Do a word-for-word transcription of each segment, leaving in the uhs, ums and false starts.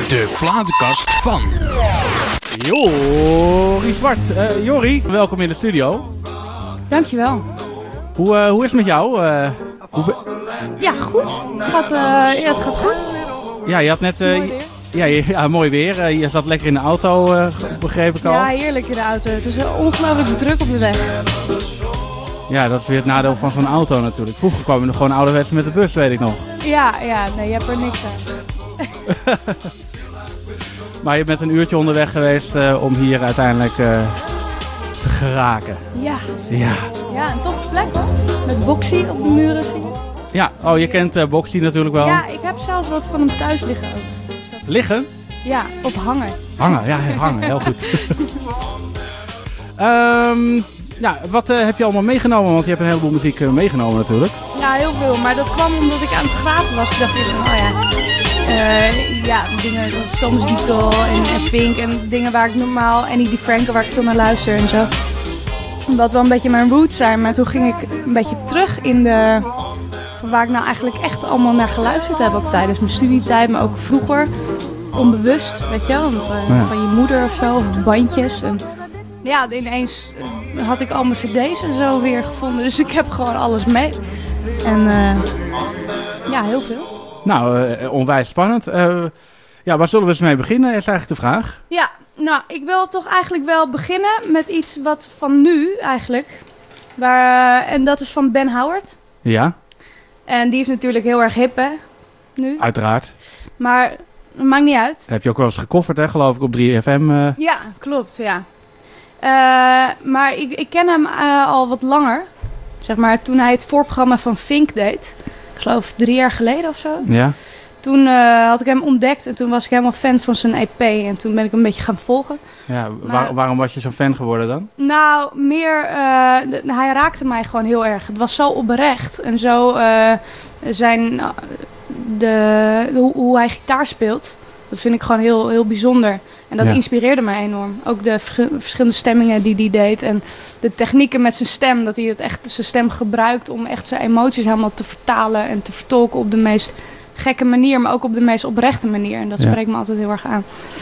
De platenkast van Jorie Zwart. Uh, Jorie, welkom in de studio. Dankjewel. Hoe, uh, hoe is het met jou? Uh, hoe be- ja, goed. Het gaat, uh, ja, het gaat goed. Ja, je had net... Uh, mooi weer. Ja, je, ja, mooi weer. Uh, je zat lekker in de auto, uh, begreep ik al. Ja, heerlijk in de auto. Het is uh, ongelooflijk druk op de weg. Ja, dat is weer het nadeel van zo'n auto natuurlijk. Vroeger kwam je nog gewoon ouderwets met de bus, weet ik nog. Ja, ja, nee, je hebt er niks aan. Maar je bent een uurtje onderweg geweest uh, om hier uiteindelijk uh, te geraken. Ja. Ja. Ja, een toffe plek hoor. Met Boxy op de muren zien. Ja, oh je kent uh, Boxy natuurlijk wel. Ja, ik heb zelfs wat van hem thuis liggen ook. Liggen? Ja, of hangen. Hangen, ja, hangen, heel goed. um, ja, wat uh, heb je allemaal meegenomen? Want je hebt een heleboel muziek uh, meegenomen natuurlijk. Ja, heel veel. Maar dat kwam omdat ik aan het graven was. Ik dacht eerst van, oh ja... Uh, ja, dingen zoals Thomas Dietl en, en Fink en dingen waar ik normaal... Annie DiFranco, waar ik veel naar luister en zo. Wat wel een beetje mijn roots zijn. Maar toen ging ik een beetje terug in de... van waar ik nou eigenlijk echt allemaal naar geluisterd heb. Ook tijdens mijn studietijd, maar ook vroeger. Onbewust, weet je wel. Van, ja. van je moeder of zo, of bandjes. En ja, ineens had ik al mijn cd's en zo weer gevonden. Dus ik heb gewoon alles mee. En uh, ja, heel veel. Nou, uh, onwijs spannend. Uh, ja, waar zullen we eens mee beginnen, is eigenlijk de vraag. Ja, nou, ik wil toch eigenlijk wel beginnen met iets wat van nu eigenlijk. Waar, uh, en dat is van Ben Howard. Ja. En die is natuurlijk heel erg hip, hè, nu. Uiteraard. Maar het maakt niet uit. Heb je ook wel eens gecoverd, hè, geloof ik, op drie F M. Uh... Ja, klopt, ja. Uh, maar ik, ik ken hem uh, al wat langer. Zeg maar, toen hij het voorprogramma van Fink deed. Ik geloof drie jaar geleden of zo. Ja. Toen uh, had ik hem ontdekt en toen was ik helemaal fan van zijn E P. En toen ben ik een beetje gaan volgen. Ja, maar, waar, waarom was je zo'n fan geworden dan? Nou, meer... Uh, de, hij raakte mij gewoon heel erg. Het was zo oprecht. En zo uh, zijn... Uh, de, de, hoe hij gitaar speelt. Dat vind ik gewoon heel, heel bijzonder. En dat ja. inspireerde mij enorm. Ook de vers- verschillende stemmingen die hij deed. En de technieken met zijn stem. Dat hij het echt zijn stem gebruikt om echt zijn emoties helemaal te vertalen. En te vertolken op de meest gekke manier. Maar ook op de meest oprechte manier. En dat ja. spreekt me altijd heel erg aan.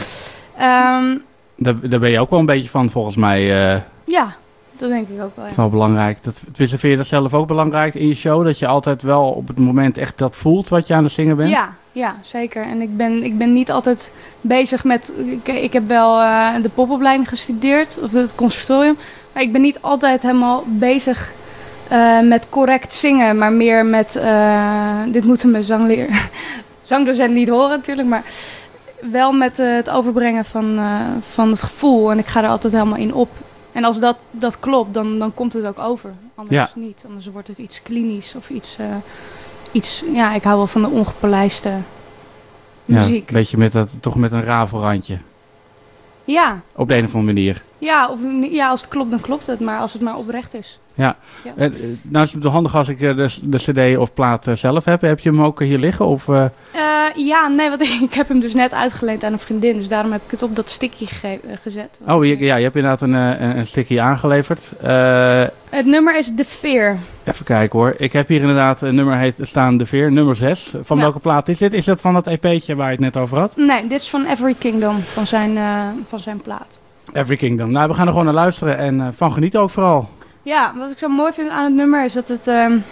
Um, daar, daar ben je ook wel een beetje van volgens mij. Uh... Ja, dat denk ik ook wel. Ja. Dat is wel belangrijk. Dat, vind je dat zelf ook belangrijk in je show? Dat je altijd wel op het moment echt dat voelt wat je aan het zingen bent? Ja, ja zeker. En ik ben, ik ben niet altijd bezig met... Ik, ik heb wel uh, de popopleiding gestudeerd, of het conservatorium. Maar ik ben niet altijd helemaal bezig uh, met correct zingen. Maar meer met... Uh, dit moeten mijn zangleer... zangdocent niet horen natuurlijk, maar... Wel met uh, het overbrengen van, uh, van het gevoel. En ik ga er altijd helemaal in op. En als dat, dat klopt, dan, dan komt het ook over. Anders ja. niet. Anders wordt het iets klinisch of iets... Uh, iets ja, ik hou wel van de ongepolijste muziek. Ja, een beetje met dat, toch met een rafelrandje. Ja. Op de een of andere manier. Ja, of, ja, als het klopt, dan klopt het. Maar als het maar oprecht is. Ja. ja. Uh, nou is het handig als ik uh, de, de cd of plaat uh, zelf heb. Heb je hem ook hier liggen? Of, uh... Uh, ja, nee, want ik heb hem dus net uitgeleend aan een vriendin. Dus daarom heb ik het op dat sticky ge- uh, gezet. Oh, je, ja, je hebt inderdaad een, uh, een sticky aangeleverd. Uh, het nummer is The Fear. Even kijken hoor. Ik heb hier inderdaad een nummer heet staan The Fear, nummer zes. Van ja. welke plaat is dit? Is dat van dat E P'tje waar je het net over had? Nee, dit is van Every Kingdom, van zijn, uh, van zijn plaat. Every Kingdom. Nou, we gaan er gewoon naar luisteren en uh, van genieten ook vooral. Ja, wat ik zo mooi vind aan het nummer is dat het... Uh, uh,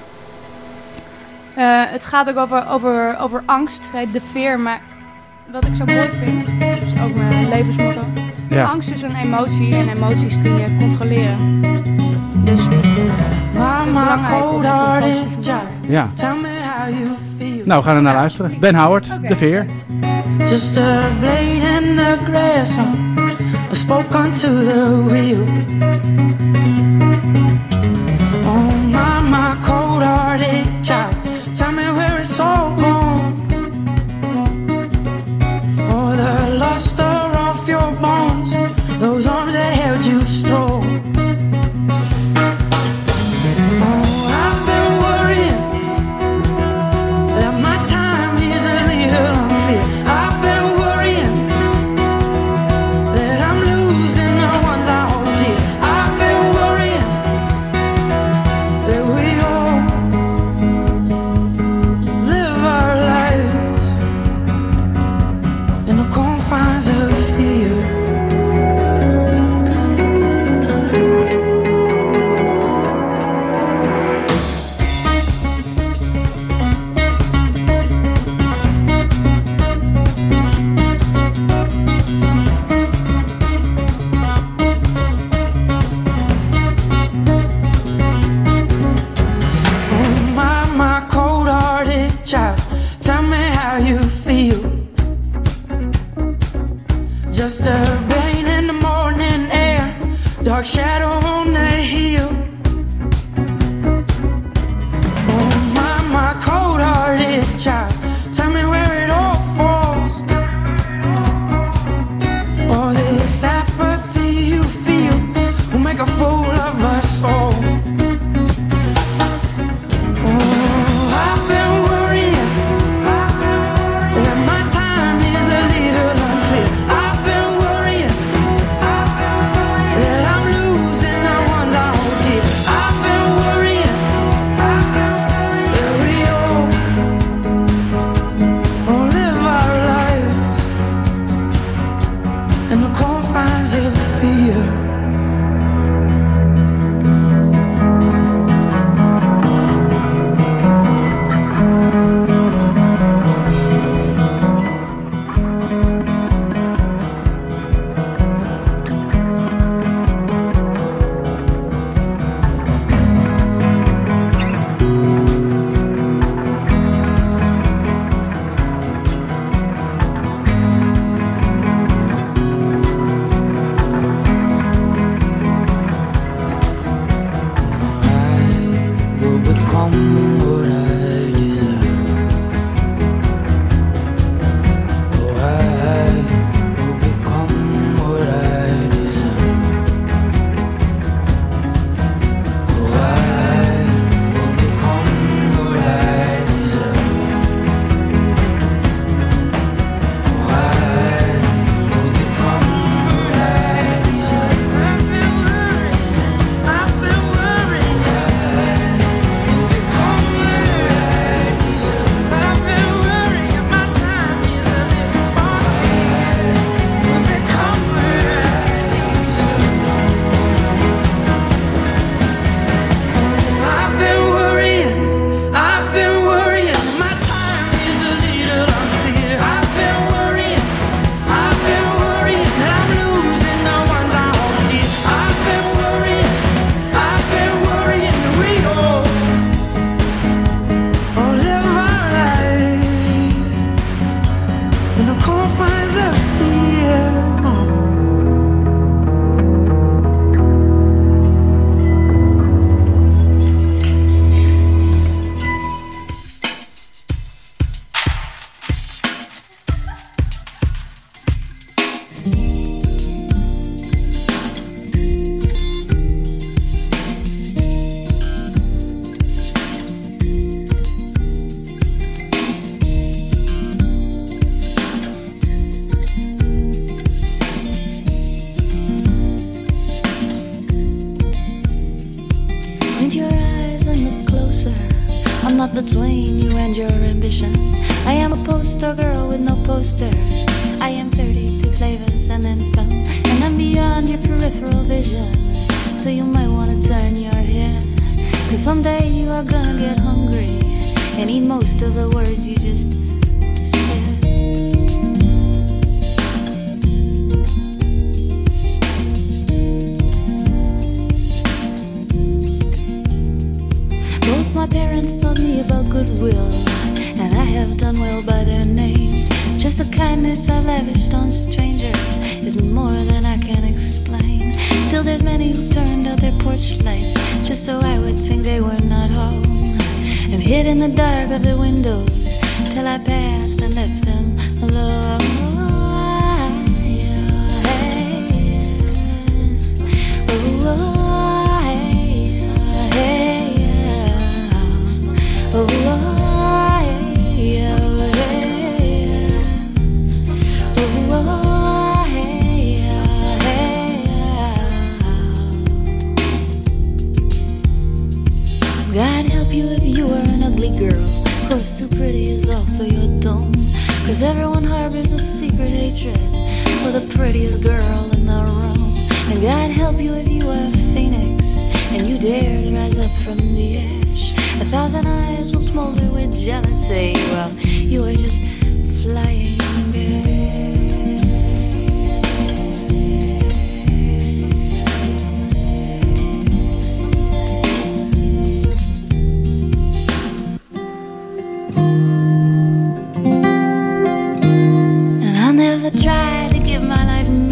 het gaat ook over, over, over angst, het heet The Fear, maar wat ik zo mooi vind, dat is ook mijn levensmotto. Ja. Angst is een emotie en emoties kun je controleren. Dus het is belangrijk om ja. Nou, we gaan er naar luisteren. Ben Howard, okay. The Fear. Just a blade in the grass, I spoke onto the wheel. Oh my, my cold-hearted child, tell me where it's all gone. Oh, the luster of your bones, those arms that held you strong. Oh, I've been worrying that my time is a little unclear. I've been worrying that I'm losing the ones I hold dear. I've been worrying that we all live our just a rain in the morning air, dark shadow on the hill. Oh my, my cold-hearted child, tell me where it all falls. All this apathy you feel will make a fool of us all. Between you and your ambition, I am a poster girl with no poster. I am thirty-two flavors and then some, and I'm beyond your peripheral vision. So you might want to turn your head, cause someday you are gonna get hungry and eat most of the words you just said. My parents taught me about goodwill, and I have done well by their names. Just the kindness I lavished on strangers is more than I can explain. Still there's many who turned out their porch lights just so I would think they were not home, and hid in the dark of the windows till I passed and left them alone. Oh, oh, hey, oh, hey, oh, oh, hey, oh, hey. God help you if you are an ugly girl. Of course, too pretty is also your dome, cause everyone harbors a secret hatred for the prettiest girl in the room. And God help you if you are a phoenix and you dare to rise up from the ash. A thousand eyes will smolder with jealousy while you are just flying bare. And I'll never try to give my life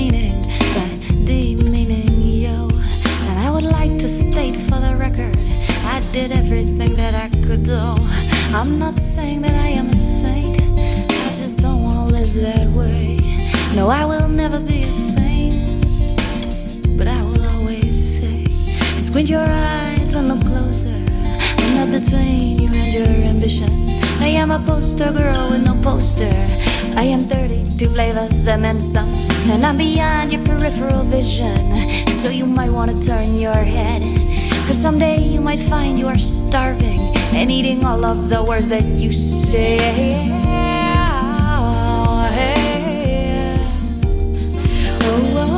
No, I will never be a saint, but I will always say, squint your eyes and look closer. I'm not between you and your ambition. I am a poster girl with no poster. I am thirty-two flavors and then some, and I'm beyond your peripheral vision. So you might want to turn your head, cause someday you might find you are starving and eating all of the words that you say. Oh, hey. Oh, oh.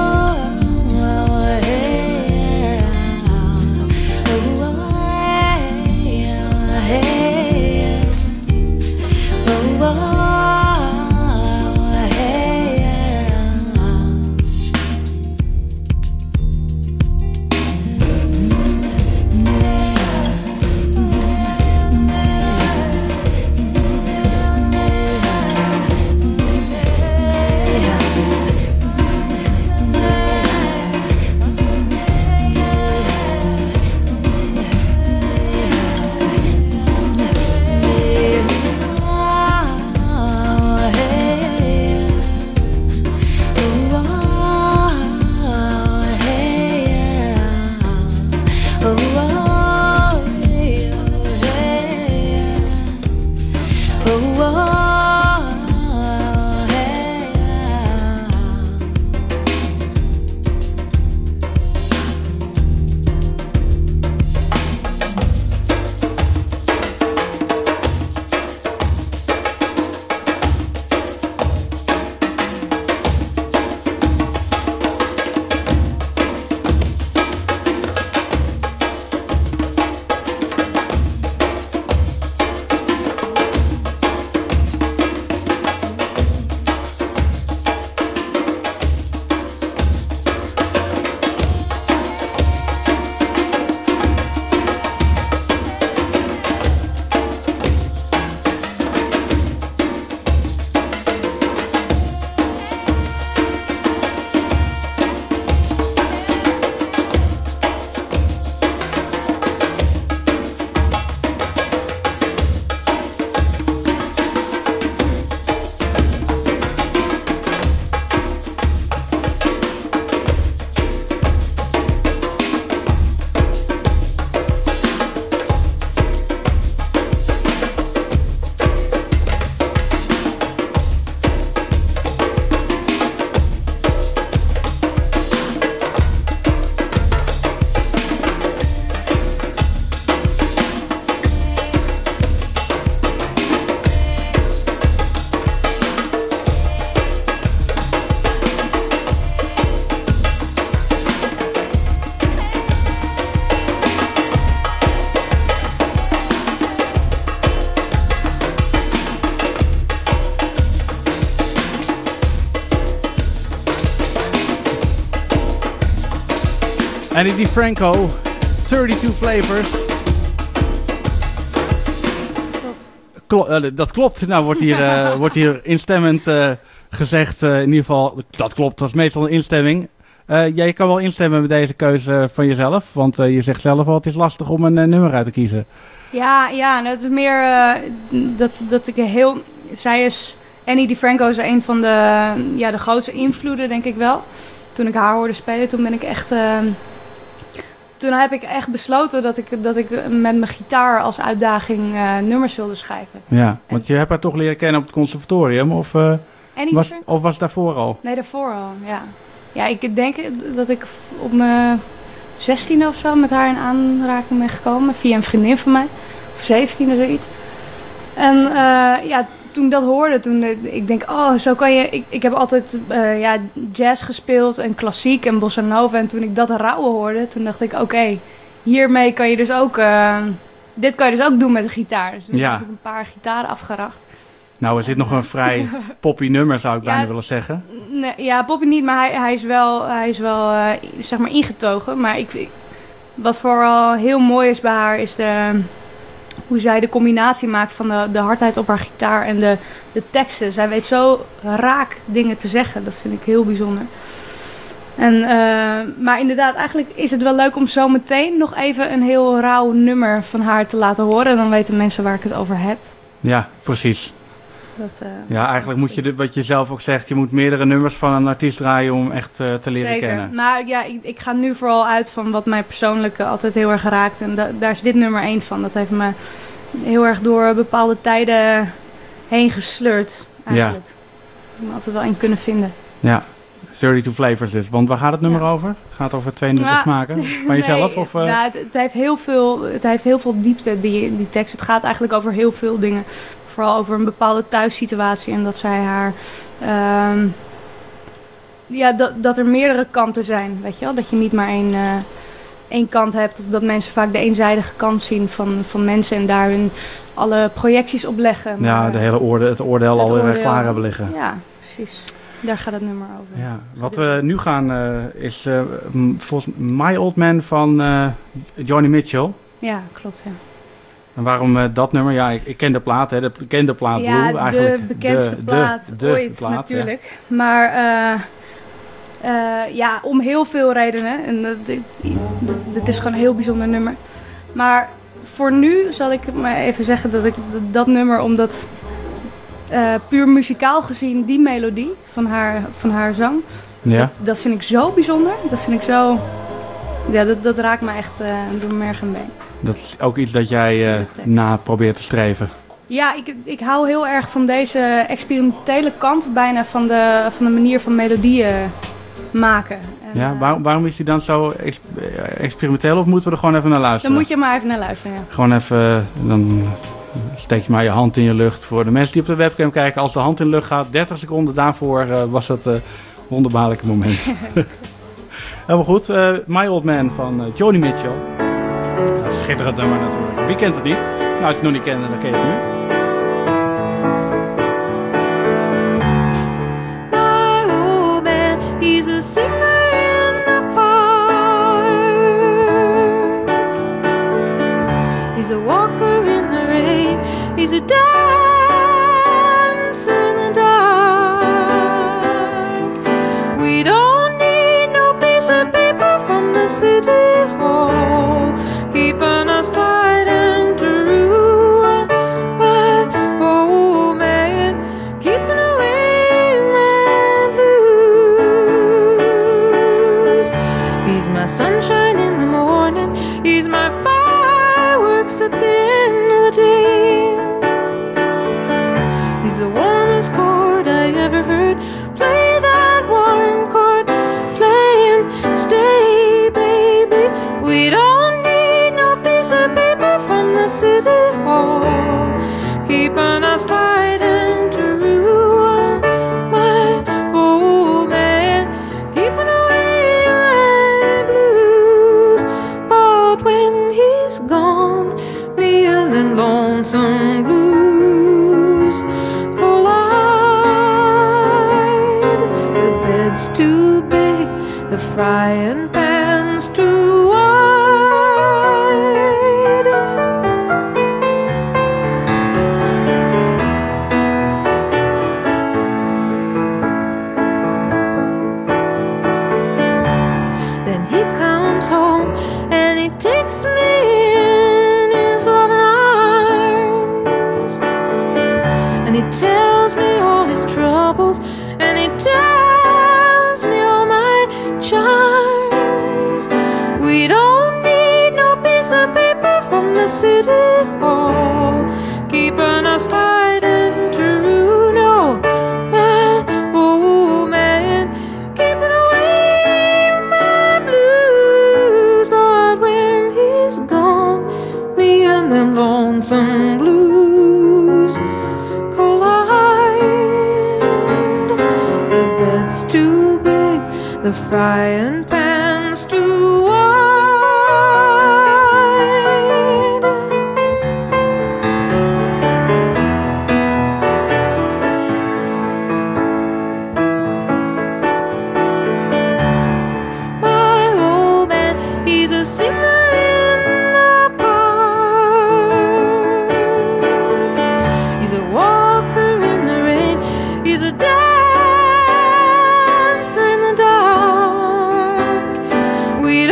Annie DiFranco, thirty-two Flavors. Klo- uh, dat klopt. Nou wordt hier, uh, wordt hier instemmend uh, gezegd. Uh, in ieder geval, dat klopt. Dat is meestal een instemming. Uh, jij kan wel instemmen met deze keuze van jezelf. Want uh, je zegt zelf al, het is lastig om een uh, nummer uit te kiezen. Ja, ja, het is meer uh, dat, dat ik heel... Zij is... Annie DiFranco is een van de, ja, de grootste invloeden, denk ik wel. Toen ik haar hoorde spelen, toen ben ik echt... Uh, toen heb ik echt besloten dat ik, dat ik met mijn gitaar als uitdaging uh, nummers wilde schrijven. Ja, want je hebt haar toch leren kennen op het conservatorium? Of, uh, was, of was het daarvoor al? Nee, daarvoor al, ja. Ja, ik denk dat ik op mijn zestiende of zo met haar in aanraking ben gekomen. Via een vriendin van mij. Of zeventiende, zoiets. En uh, ja... Toen ik dat hoorde, toen ik denk, oh, zo kan je... Ik, ik heb altijd uh, ja, jazz gespeeld en klassiek en bossa nova. En toen ik dat rauwe hoorde, toen dacht ik, oké, okay, hiermee kan je dus ook... Uh, dit kan je dus ook doen met een gitaar. Dus toen ja. heb ik een paar gitaren afgeracht. Nou, er zit nog een vrij poppy nummer, zou ik ja, bijna willen zeggen. Nee, ja, poppy niet, maar hij, hij is wel, hij is wel uh, zeg maar ingetogen. Maar ik, ik, wat vooral heel mooi is bij haar, is de... hoe zij de combinatie maakt van de, de hardheid op haar gitaar en de, de teksten. Zij weet zo raak dingen te zeggen. Dat vind ik heel bijzonder. En, uh, maar inderdaad, eigenlijk is het wel leuk om zo meteen nog even een heel rauw nummer van haar te laten horen. Dan weten mensen waar ik het over heb. Ja, precies. Dat, uh, Ja, eigenlijk moet je, de, wat je zelf ook zegt, je moet meerdere nummers van een artiest draaien om hem echt uh, te leren Zeker. kennen. Maar ja, ik, ik ga nu vooral uit van wat mij persoonlijk uh, altijd heel erg raakt. En da- daar is dit nummer één van. Dat heeft me heel erg door bepaalde tijden heen gesleurd, eigenlijk. Ja. Ik heb me altijd wel in kunnen vinden. Ja, thirty-two Flavors is. Want waar gaat het nummer ja. over? Gaat het over tweeëntwintig ja. smaken? Van jezelf? Nee, of, uh... nou, het, het, heeft heel veel, het heeft heel veel diepte, die, die tekst. Het gaat eigenlijk over heel veel dingen. Vooral over een bepaalde thuissituatie. En dat zij haar... Um, ja, dat, dat er meerdere kanten zijn, weet je wel? Dat je niet maar één, uh, één kant hebt. Of dat mensen vaak de eenzijdige kant zien van, van mensen. En daar hun alle projecties op leggen. Maar, ja, de hele oorde, het oordeel het al oordeel, klaar hebben liggen. Ja, precies. Daar gaat het nummer over. Ja, wat we nu gaan uh, is uh, volgens My Old Man van uh, Joni Mitchell. Ja, klopt, ja. En waarom uh, dat nummer? Ja, ik, ik ken de plaat, hè, de bekende plaat ja, Blue. Eigenlijk de bekendste de, plaat de, de ooit plaat, natuurlijk. Ja. Maar uh, uh, ja, om heel veel redenen. En dat, dit, dit, dit is gewoon een heel bijzonder nummer. Maar voor nu zal ik maar even zeggen dat ik dat, dat nummer, omdat uh, puur muzikaal gezien die melodie van haar, van haar zang, ja. dat, dat vind ik zo bijzonder. Dat vind ik zo... Ja, dat, dat raakt me echt uh, door merg en been. Dat is ook iets dat jij uh, na probeert te streven. Ja, ik, ik hou heel erg van deze experimentele kant bijna van de, van de manier van melodieën maken. En, ja, uh, waar, waarom is die dan zo ex, experimenteel of moeten we er gewoon even naar luisteren? Dan moet je maar even naar luisteren, ja. Gewoon even, dan steek je maar je hand in je lucht. Voor de mensen die op de webcam kijken, als de hand in de lucht gaat, dertig seconden daarvoor uh, was dat een uh, wonderbaarlijke moment. Helemaal goed. Uh, My Old Man van uh, Joni Mitchell. Dat is schitterend nummer natuurlijk. Wie kent het niet? Nou, als je het nog niet kent, dan ken je het nu. My old man, he's a singer in the park. He's a walker in the rain. He's a dancer in the dark. We don't need no piece of paper from the city hall, keeping us tight and true. My old man, keeping away my blues. He's my sunshine in the morning. He's my fireworks at the end of the day. He's the warmest chord I ever heard. Play that warm chord, play and stay, baby. We don't need no piece of paper from the city hall, keeping us tight and true. My old man, keeping away my blues. But when he's gone, me and them lonesome blues collide. The bed's too big, the frying pan's too wide. Then he comes home and he takes me in his loving arms, and he tells me all his troubles, and he tells me all my charms. We don't need no piece of paper from the city hall, keeping us tight and true. No, my old man, keeping away my blues. But when he's gone, me and them lonesome blues collide. The bed's too big, the frying pan's too wide. My old man, he's a singer in the park. He's a walker in the rain. He's a dancer in the dark. We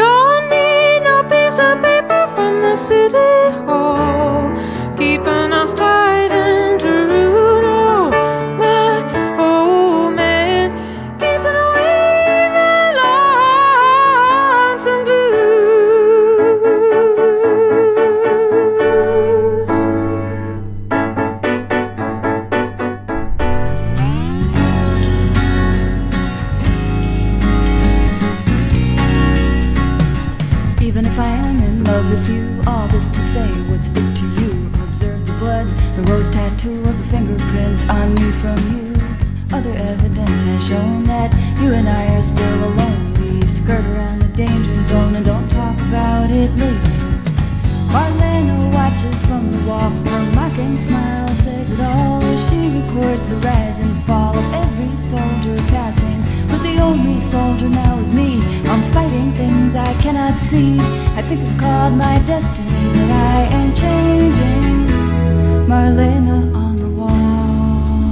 has shown that you and I are still alone. We skirt around the danger zone and don't talk about it later. Marlena watches from the wall, her mocking smile says it all as she records the rise and fall of every soldier passing. But the only soldier now is me. I'm fighting things I cannot see. I think it's called my destiny that I am changing. Marlena on the wall.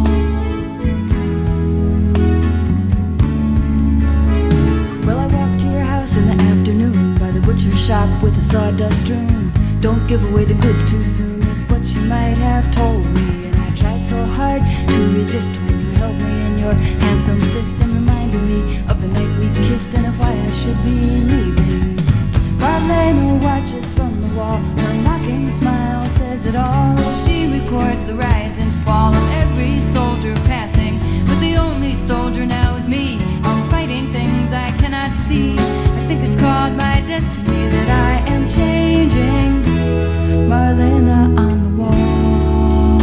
Well, I walked to your house in the afternoon by the butcher shop with a sawdust room. Don't give away the goods too soon is what you might have told me. And I tried so hard to resist when you held me in your handsome fist and reminded me of the night we kissed and of why I should be leaving. Marlena watches from the wall, her mocking smile says it all as she records the rise and fall of every soldier passing. But the only soldier now is me. I'm fighting things I cannot see. I think it's called my destiny that I am changing. Marlena on the wall.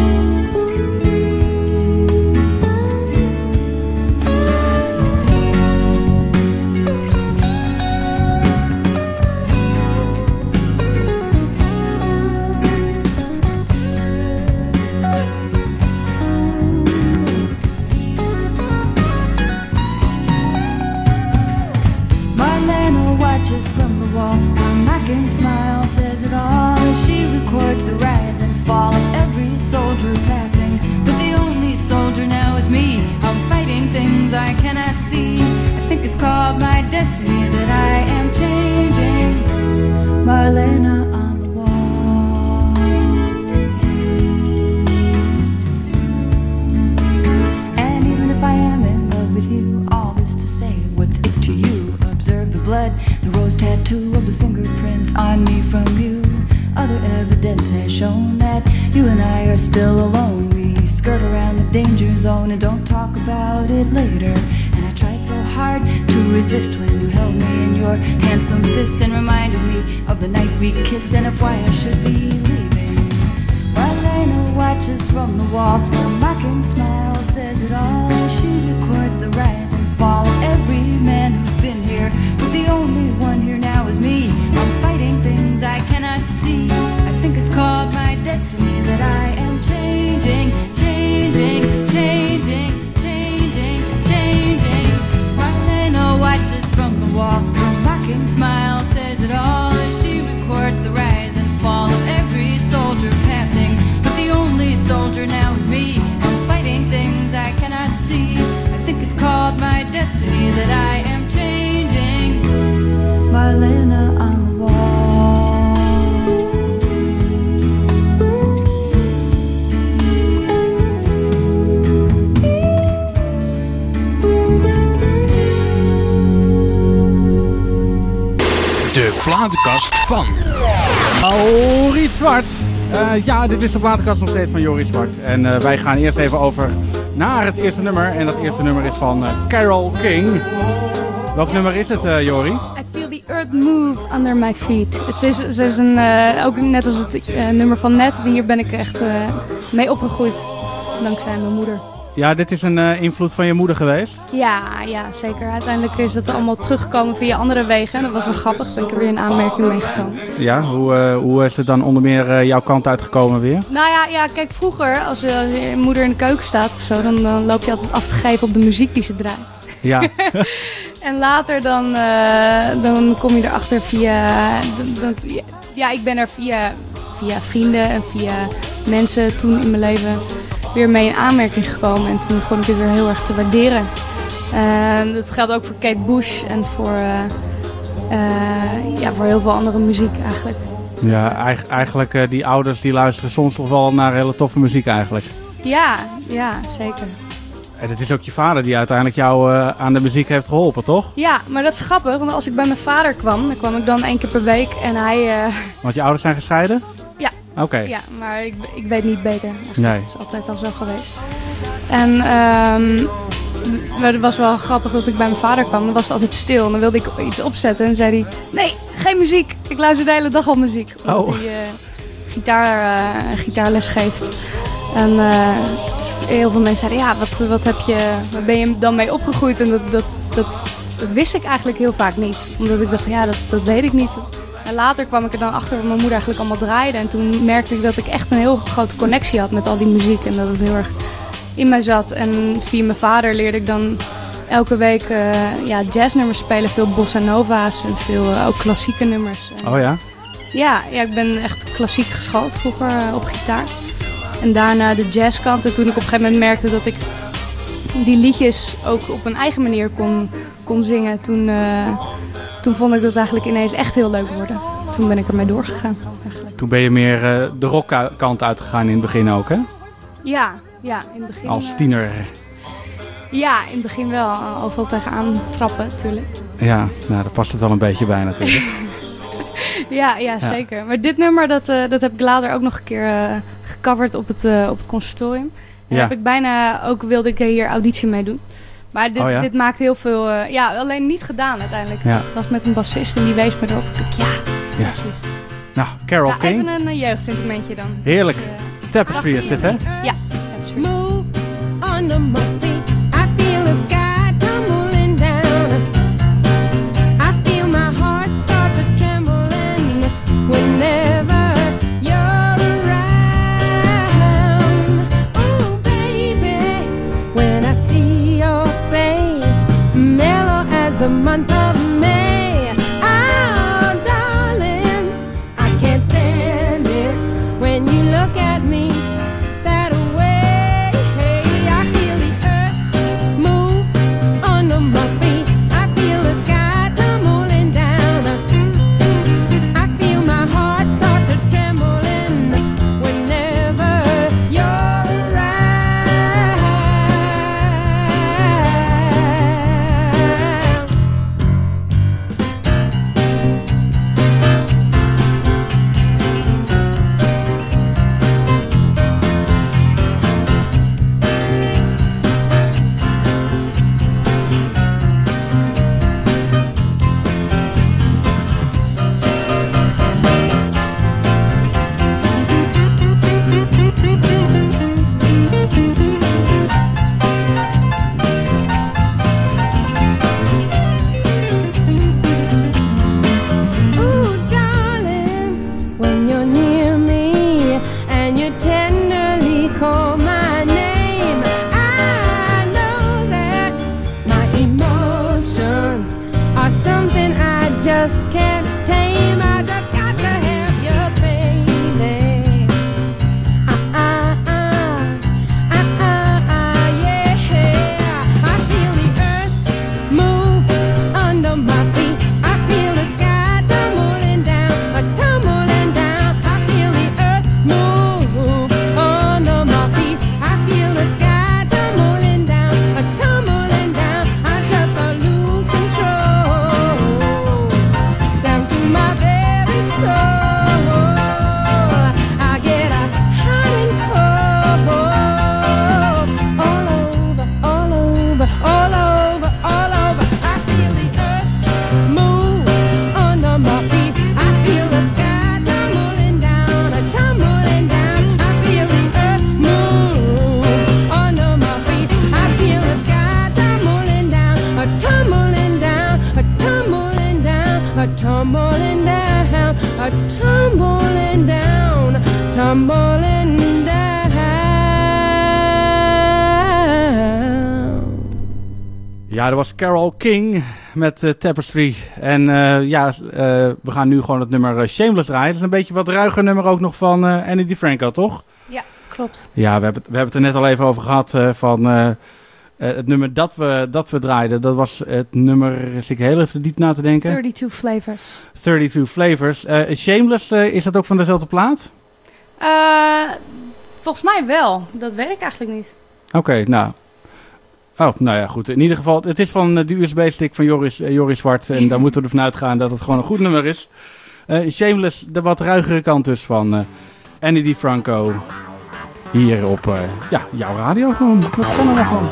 Marlena watches from the wall, her mocking smile says it all as she records the rise and fall of every soldier passing. But the only soldier now is me. I'm fighting things I cannot see. I think it's called my destiny that I am changing. Marlena on the wall. And even if I am in love with you, all this to say, what's it to you? Observe the blood, the rose tattoo of the fingerprints on me from you. Other evidence has shown that you and I are still alone. We skirt around the danger zone and don't talk about it later. And I tried so hard to resist when you held me in your handsome fist and reminded me of the night we kissed and of why I should be leaving. Marlena watches from the wall, her mocking smile says it all as she records the rise and fall of every man who's been here. But the only one here now is me. I'm fighting things I cannot see. I think it's called my destiny that I am changing, changing, changing, changing, changing. Marlena watches from the wall, her mocking smile says it all as she records the rise and fall of every soldier passing. But the only soldier now is me. I'm fighting things I cannot see. I think it's called my destiny that I am changing. Marlena on the wall. De platenkast van Jorie Zwart. Uh, ja, dit is de platenkast nog steeds van Jorie Zwart. En uh, wij gaan eerst even over naar het eerste nummer. En dat eerste nummer is van uh, Carole King. Welk nummer is het, uh, Jorie? I feel the earth move under my feet. Het is, het is een, uh, ook net als het uh, nummer van net, hier ben ik echt uh, mee opgegroeid. Dankzij mijn moeder. Ja, dit is een uh, invloed van je moeder geweest? Ja, ja, zeker. Uiteindelijk is dat allemaal teruggekomen via andere wegen. En dat was wel grappig. Ben ik er weer in aanmerking meegekomen. Ja, hoe, uh, hoe is het dan onder meer uh, jouw kant uitgekomen weer? Nou ja, ja kijk, vroeger als, uh, als je moeder in de keuken staat of zo, dan, dan loop je altijd af te geven op de muziek die ze draait. Ja. En later dan, uh, dan kom je erachter via... Dan, dan, ja, ik ben er via, via vrienden en via mensen toen in mijn leven weer mee in aanmerking gekomen. En toen begon ik het weer heel erg te waarderen. Uh, dat geldt ook voor Kate Bush en voor, uh, uh, ja, voor heel veel andere muziek eigenlijk. Ja, eigenlijk, eigenlijk uh, die ouders die luisteren soms toch wel naar hele toffe muziek eigenlijk. Ja, ja, zeker. En het is ook je vader die uiteindelijk jou uh, aan de muziek heeft geholpen, toch? Ja, maar dat is grappig, want als ik bij mijn vader kwam, dan kwam ik dan één keer per week en hij... Uh... Want je ouders zijn gescheiden? Ja. Oké. Okay. Ja, maar ik, ik weet niet beter. Nee. Dat is altijd al zo geweest. En um, het was wel grappig dat ik bij mijn vader kwam, dan was het altijd stil. En dan wilde ik iets opzetten en zei hij, nee, geen muziek. Ik luister de hele dag al muziek. Omdat oh. hij uh, gitaar, uh, gitaarles geeft. En uh, heel veel mensen zeiden, ja, wat, wat heb je, waar ben je dan mee opgegroeid? En dat, dat, dat, dat wist ik eigenlijk heel vaak niet. Omdat ik dacht, ja, dat, dat weet ik niet. En later kwam ik er dan achter wat mijn moeder eigenlijk allemaal draaide. En toen merkte ik dat ik echt een heel grote connectie had met al die muziek. En dat het heel erg in mij zat. En via mijn vader leerde ik dan elke week uh, ja, jazznummers spelen. Veel bossa nova's en veel uh, ook klassieke nummers. Oh ja? Ja, ja, ik ben echt klassiek geschoold vroeger uh, op gitaar. En daarna de jazzkant. En toen ik op een gegeven moment merkte dat ik die liedjes ook op een eigen manier kon, kon zingen. Toen, uh, toen vond ik dat eigenlijk ineens echt heel leuk worden. Toen ben ik ermee doorgegaan. Eigenlijk. Toen ben je meer uh, de rockkant uitgegaan in het begin ook, hè? Ja, ja, in het begin. Als tiener. Uh, ja, in het begin wel. Overal tegenaan trappen, natuurlijk. Ja, nou, daar past het wel een beetje bij natuurlijk. ja, ja, zeker. Ja. Maar dit nummer, dat, uh, dat heb ik later ook nog een keer uh, gecoverd op het, uh, op het conservatorium. En ja. heb ik bijna ook, wilde ik hier auditie mee doen. Maar dit, oh ja? dit maakt heel veel... Uh, ja, alleen niet gedaan uiteindelijk. Ja. Het was met een bassist en die wees me erop. Ik dacht, ja, fantastisch. Ja. Nou, Carole ja, King. Even een uh, jeugdsentimentje dan. Heerlijk. Dus, uh, Tapestry is dit, hè? Ja, Tapestry. Move under my feet. I feel the sky tumbling down. I feel my heart start to tremble and whenever you're around. Ooh, baby, when I see your face, mellow as the month of May. Oh, darling, I can't stand it when you look at me that way. I feel the earth move under my feet. I feel the sky tumbling down. I feel my heart start to tremble whenever you're around. Ooh, darling, when you're near me and you tenderly call my name, I know that my emotions are something I just can't tame. I just got to have you, baby. Ah, ah, ah, ah, ah, ah, yeah. I feel the earth move under my feet. I feel the sky tumbling down, a tumbling down. I feel the earth move under my feet. I feel the sky tumbling down, a tumbling down. I just uh, lose control down to my very soul. I get a hot and cold all over, all over, all over, all over. I feel the earth move under my feet. I feel the sky tumbling down, a tumbling down. I feel the earth move under my feet. I feel the sky tumbling down, a tumbling down, a tumbling down, a tumbling down, a tumbling down, tumbling down. Ja, dat was Carole King met uh, Tapestry. En uh, ja, uh, we gaan nu gewoon het nummer uh, Shameless draaien. Dat is een beetje wat ruiger nummer ook nog van uh, Ani DiFranco, toch? Ja, klopt. Ja, we hebben, het, we hebben het er net al even over gehad uh, van uh, uh, het nummer dat we, dat we draaiden. Dat was het nummer, zit ik heel even diep na te denken. thirty-two Flavors. thirty-two Flavors. Uh, Shameless, uh, is dat ook van dezelfde plaat? Uh, volgens mij wel. Dat weet ik eigenlijk niet. Oké, okay, nou... Oh, nou ja, goed. In ieder geval, het is van uh, de U S B-stick van Joris, uh, Joris Zwart. En daar moeten we ervan uitgaan dat het gewoon een goed nummer is. Uh, Shameless, de wat ruigere kant dus van uh, Ani DiFranco. Hier op uh, ja, jouw radio gewoon. Dat kan er wel van.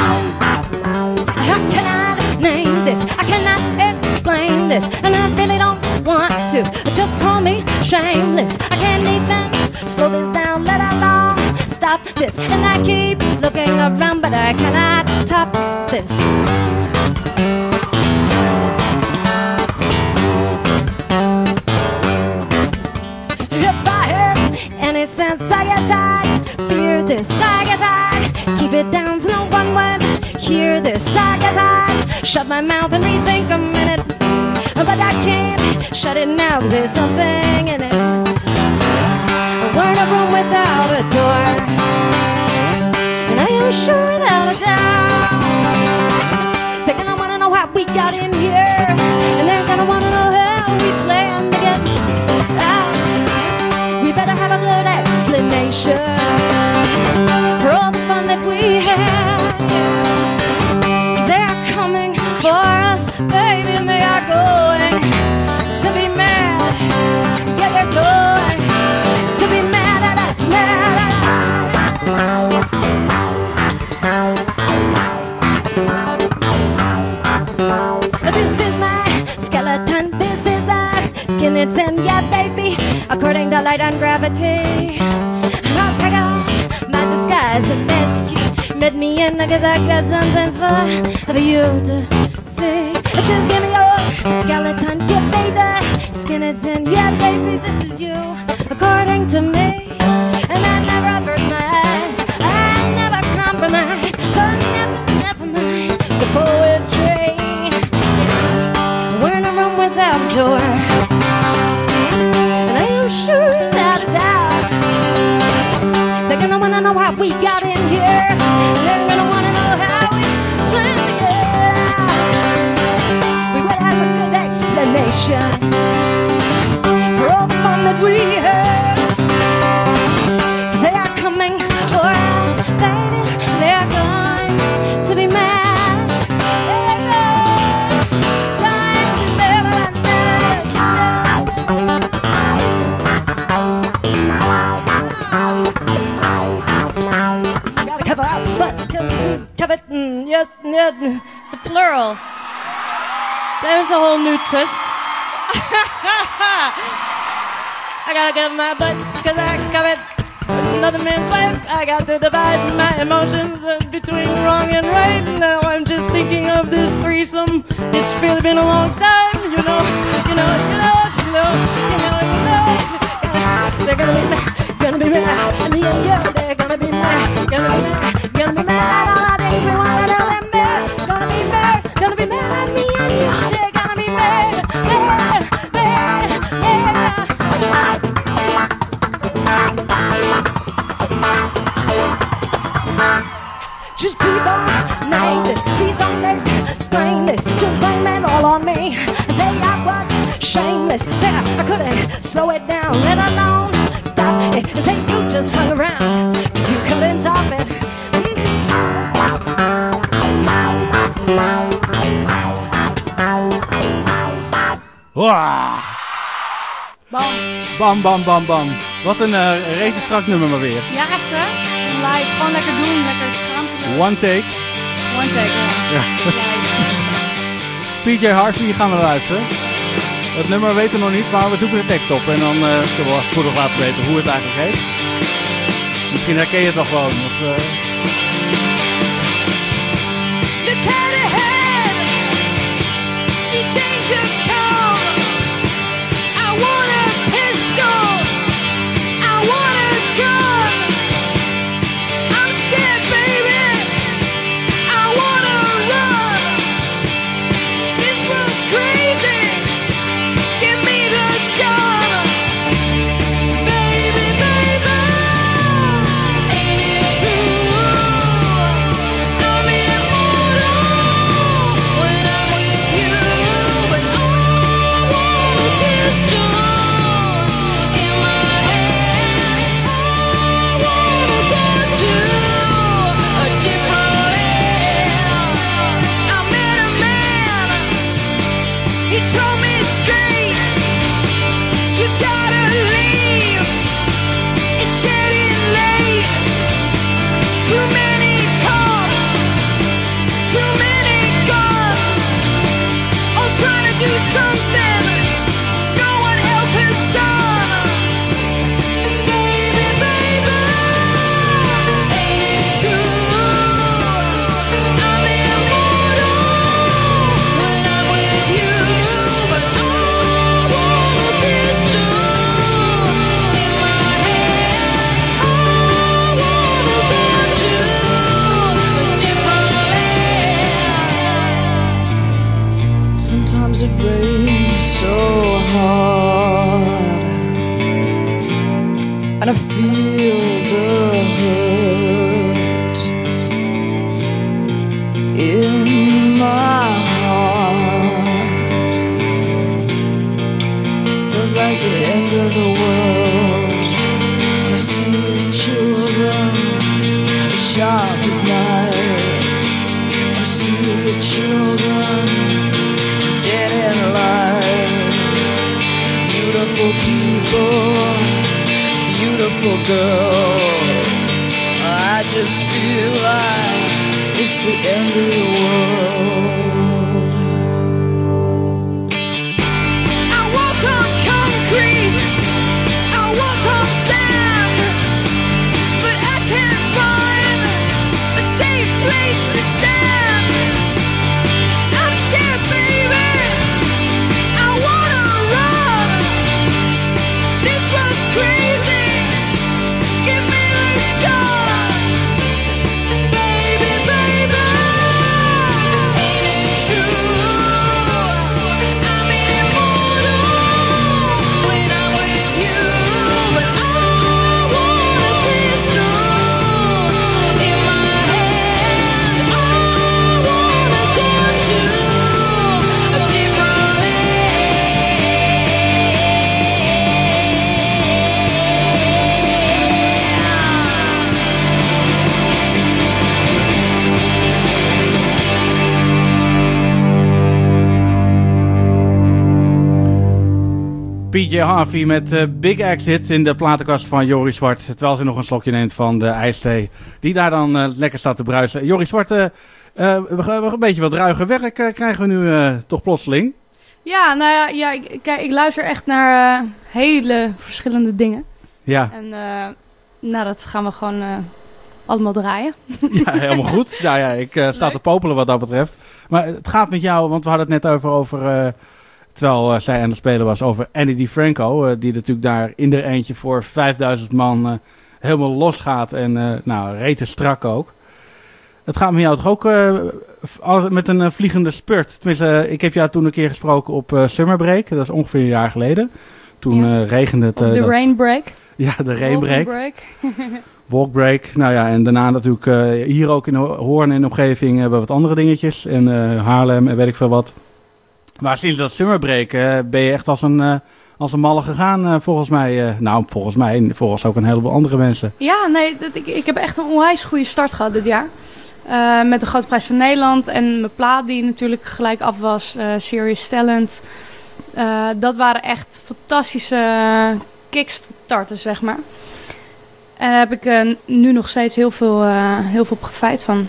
How can I name this? I cannot explain this, and I really don't stop this. And I keep looking around, but I cannot top this. If I had any sense, I guess I'd fear this. I guess I'd keep it down to no one word. Hear this. I guess I'd shut my mouth and rethink a minute. But I can't shut it now, cause there's something in it. We're in a room without a door, and I am sure without a doubt they're gonna wanna know how we got in here, and they're gonna wanna know how we plan to get out. We better have a good explanation for all the fun that we had, cause they are coming for us, baby, and they are going to be mad. Yeah, they're going to be mad at us, mad at us. This is my skeleton, this is the skin it's in, yeah, baby, according to light and gravity. I'll take off my disguise and mask you. Let me in, cause I got something for, for you to see. Just give me your skeleton, give me the skin it's in, yeah, baby, this is you, according to me. And I never avert my eyes, I never compromise, so never, never mind the poetry. We're in a room without a door, and I am sure without a doubt they're gonna wanna know how we got in here, they're gonna wanna know how we planned to get out. We would have a good explanation for all the fun that we had, cause they are coming for us, baby, they are going to be mad. They're going to be mad. Gotta cover our butts, cause we cover, mm, yes, yes, the plural. There's a whole new twist. I gotta cover my butt, cause I covered another man's wife. I got to divide my emotions between wrong and right. Now I'm just thinking of this threesome. It's really been a long time, you know, you know, you know, you know, you know, you know. They're gonna be mad, gonna be mad, and me and you, they're gonna be mad, gonna be mad, gonna be mad. All I think we wanna know them mad, gonna be mad, gonna be mad, me and you, they're gonna be mad, mad, mad, mad. Just please don't name this, please don't explain this, just blame it all on me. Say I was shameless, say I couldn't slow it down, let alone stop it. Say you just hung around, cause you couldn't stop it. Wow. Bam. Bam, bam, bam, bam. Wat een uh, rete strak nummer maar weer. Ja, echt hè? Live, gewoon lekker doen, lekker schaamteloos. One take. One take, ja. Ja. P J Harvey gaan we luisteren. Het nummer weten we nog niet, maar we zoeken de tekst op. En dan uh, zullen we spoedig laten weten hoe het eigenlijk heet. Misschien herken je het nog gewoon. Of, uh... Look out ahead, see danger come. I want a pistol, I want a gun. I'm scared, baby, I wanna run. This world's crazy, give me the gun. Baby, baby, ain't it true? I'm immortal when I'm with you, but all feel the hurt in my heart. Feels like the end of the world. I see the children as sharp as knives. I see the children dead in lives. Beautiful people, beautiful girls. I just feel like it's the end of the world. I walk on concrete, I walk on sand, but I can't find a safe place to stand. I'm scared, baby, I wanna run. This was crazy, give me the gun. Baby, baby, ain't it true? I'm immortal when I'm with you. But I want a pistol in my hand. I wanna go to a different P J Harvey met uh, Big Exit in de platenkast van Joris Zwart. Terwijl ze nog een slokje neemt van de ijsthee. Die daar dan uh, lekker staat te bruisen. Joris Zwart, uh, uh, we gaan een beetje wat ruiger werk uh, krijgen we nu uh, toch plotseling. Ja, nou ja, ja ik, kijk, ik luister echt naar uh, hele verschillende dingen. Ja, En uh, nou, dat gaan we gewoon uh, allemaal draaien. ja helemaal goed. Nou ja, ik uh, sta Leuk. te popelen wat dat betreft. Maar het gaat met jou, want we hadden het net over... over uh, terwijl uh, zij aan het spelen was over Annie DiFranco. Uh, die natuurlijk daar in de eentje voor vijfduizend man uh, helemaal los gaat. En uh, nou, rete strak ook. Het gaat met jou toch ook uh, als- met een uh, vliegende spurt. Tenminste, uh, ik heb jou toen een keer gesproken op uh, Summer Break. Dat is ongeveer een jaar geleden. Toen Ja. uh, regende het. Op uh, de dat- Rain Break. Ja, de Rainbreak. Break. Walkbreak. Nou ja, en daarna natuurlijk uh, hier ook in Ho- Hoorn en omgeving hebben we wat andere dingetjes. En uh, Haarlem en weet ik veel wat. Maar sinds dat Summerbreak uh, ben je echt als een, uh, als een malle gegaan uh, volgens mij. Uh, nou, volgens mij en volgens ook een heleboel andere mensen. Ja, nee, dat, ik, ik heb echt een onwijs goede start gehad dit jaar. Uh, met de Grote Prijs van Nederland en mijn plaat die natuurlijk gelijk af was. uh, Serious Talent. Uh, dat waren echt fantastische kickstarters, zeg maar. En daar heb ik uh, nu nog steeds heel veel, uh, heel veel profijt van.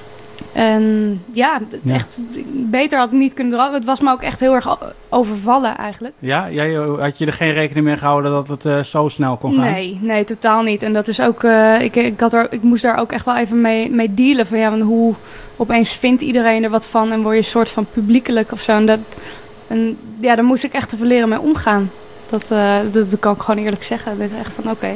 En ja, het Ja. echt beter had ik niet kunnen dromen. Het was me ook echt heel erg o- overvallen eigenlijk. Ja, jij, uh, had je er geen rekening mee gehouden dat het uh, zo snel kon gaan? Nee, nee, totaal niet. En dat is ook, uh, ik, ik, had er, ik moest daar ook echt wel even mee, mee dealen. Van ja, van hoe opeens vindt iedereen er wat van en word je een soort van publiekelijk of zo. En, dat, en ja, daar moest ik echt even leren mee omgaan. Dat, uh, dat, dat kan ik gewoon eerlijk zeggen. Dat ik echt van oké.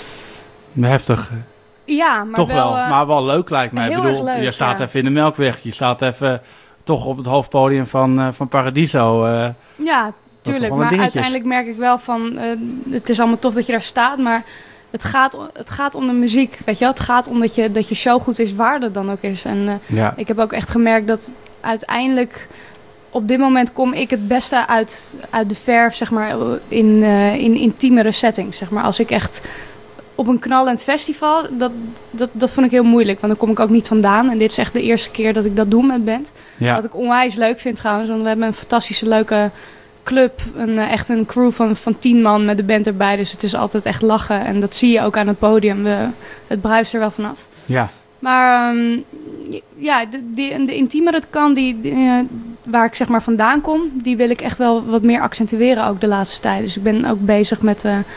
Heftig. Ja, maar Toch wel, uh, maar wel leuk lijkt mij. heel Ik bedoel, erg leuk, je staat ja. even in de Melkweg. Je staat even toch op het hoofdpodium van, uh, van Paradiso. Uh, ja, toch tuurlijk. wel een Maar dingetje. uiteindelijk merk ik wel van, uh, het is allemaal tof dat je daar staat, maar het gaat, o- het gaat om de muziek, weet je wel. Het gaat om dat je, dat je show goed is, waar dat dan ook is. En uh, ja. ik heb ook echt gemerkt dat uiteindelijk op dit moment kom ik het beste uit, uit de verf, zeg maar, in, uh, in intiemere settings, zeg maar. Als ik echt op een knallend festival, dat, dat, dat vond ik heel moeilijk, want dan kom ik ook niet vandaan. En dit is echt de eerste keer dat ik dat doe met band. Ja. Wat ik onwijs leuk vind trouwens, want we hebben een fantastische leuke club. Een, uh, echt een crew van, van tien man met de band erbij, dus het is altijd echt lachen. En dat zie je ook aan het podium, we, het bruist er wel vanaf. ja. Maar um, ja, de, de, de intiemere kant die, die, uh, waar ik zeg maar vandaan kom, die wil ik echt wel wat meer accentueren ook de laatste tijd. Dus ik ben ook bezig met uh,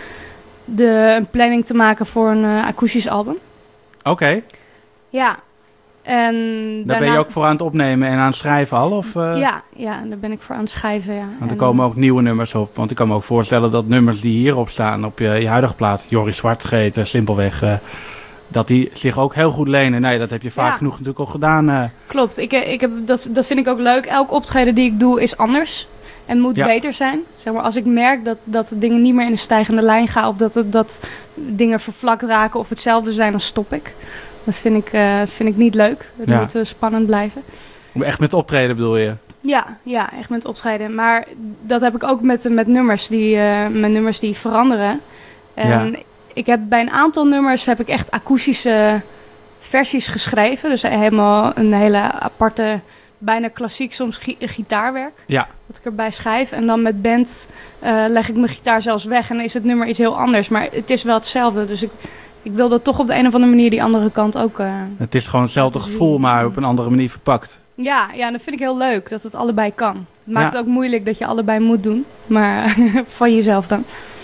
de een planning te maken voor een uh, akoestisch album. Oké. Ja. En Daar daarna, ben je ook voor aan het opnemen en aan het schrijven al? Of, uh, Ja, ja, daar ben ik voor aan het schrijven, ja. Want er En, komen ook nieuwe nummers op. Want ik kan me ook voorstellen dat nummers die hierop staan op je, je huidige plaat, Joris Zwart geheten, simpelweg, uh, dat die zich ook heel goed lenen. Nee, dat heb je vaak Ja. genoeg natuurlijk al gedaan. eh. Klopt, ik, ik heb, dat, dat vind ik ook leuk. Elk optreden die ik doe is anders en moet Ja. beter zijn. Zeg maar, als ik merk dat, dat dingen niet meer in de stijgende lijn gaan... of dat, het, dat dingen vervlakt raken of hetzelfde zijn, dan stop ik. Dat vind ik, eh, dat vind ik niet leuk. Het Ja. moet eh, spannend blijven. Om echt met optreden bedoel je? Ja, ja, echt met optreden. Maar dat heb ik ook met, met, nummers, die, eh, met nummers die veranderen. En Ja. ik heb bij een aantal nummers heb ik echt akoestische versies geschreven. Dus helemaal een hele aparte, bijna klassiek soms gi- gitaarwerk. Ja. Dat ik erbij schrijf. En dan met band eh, leg ik mijn gitaar zelfs weg. En dan is het nummer iets heel anders. Maar het is wel hetzelfde. Dus ik, ik wil dat toch op de een of andere manier die andere kant ook... eh, Het is gewoon hetzelfde Laten gevoel, zien. maar op een andere manier verpakt. Ja, ja, dat vind ik heel leuk, dat het allebei kan. Het maakt Ja. het ook moeilijk dat je allebei moet doen, maar van jezelf dan.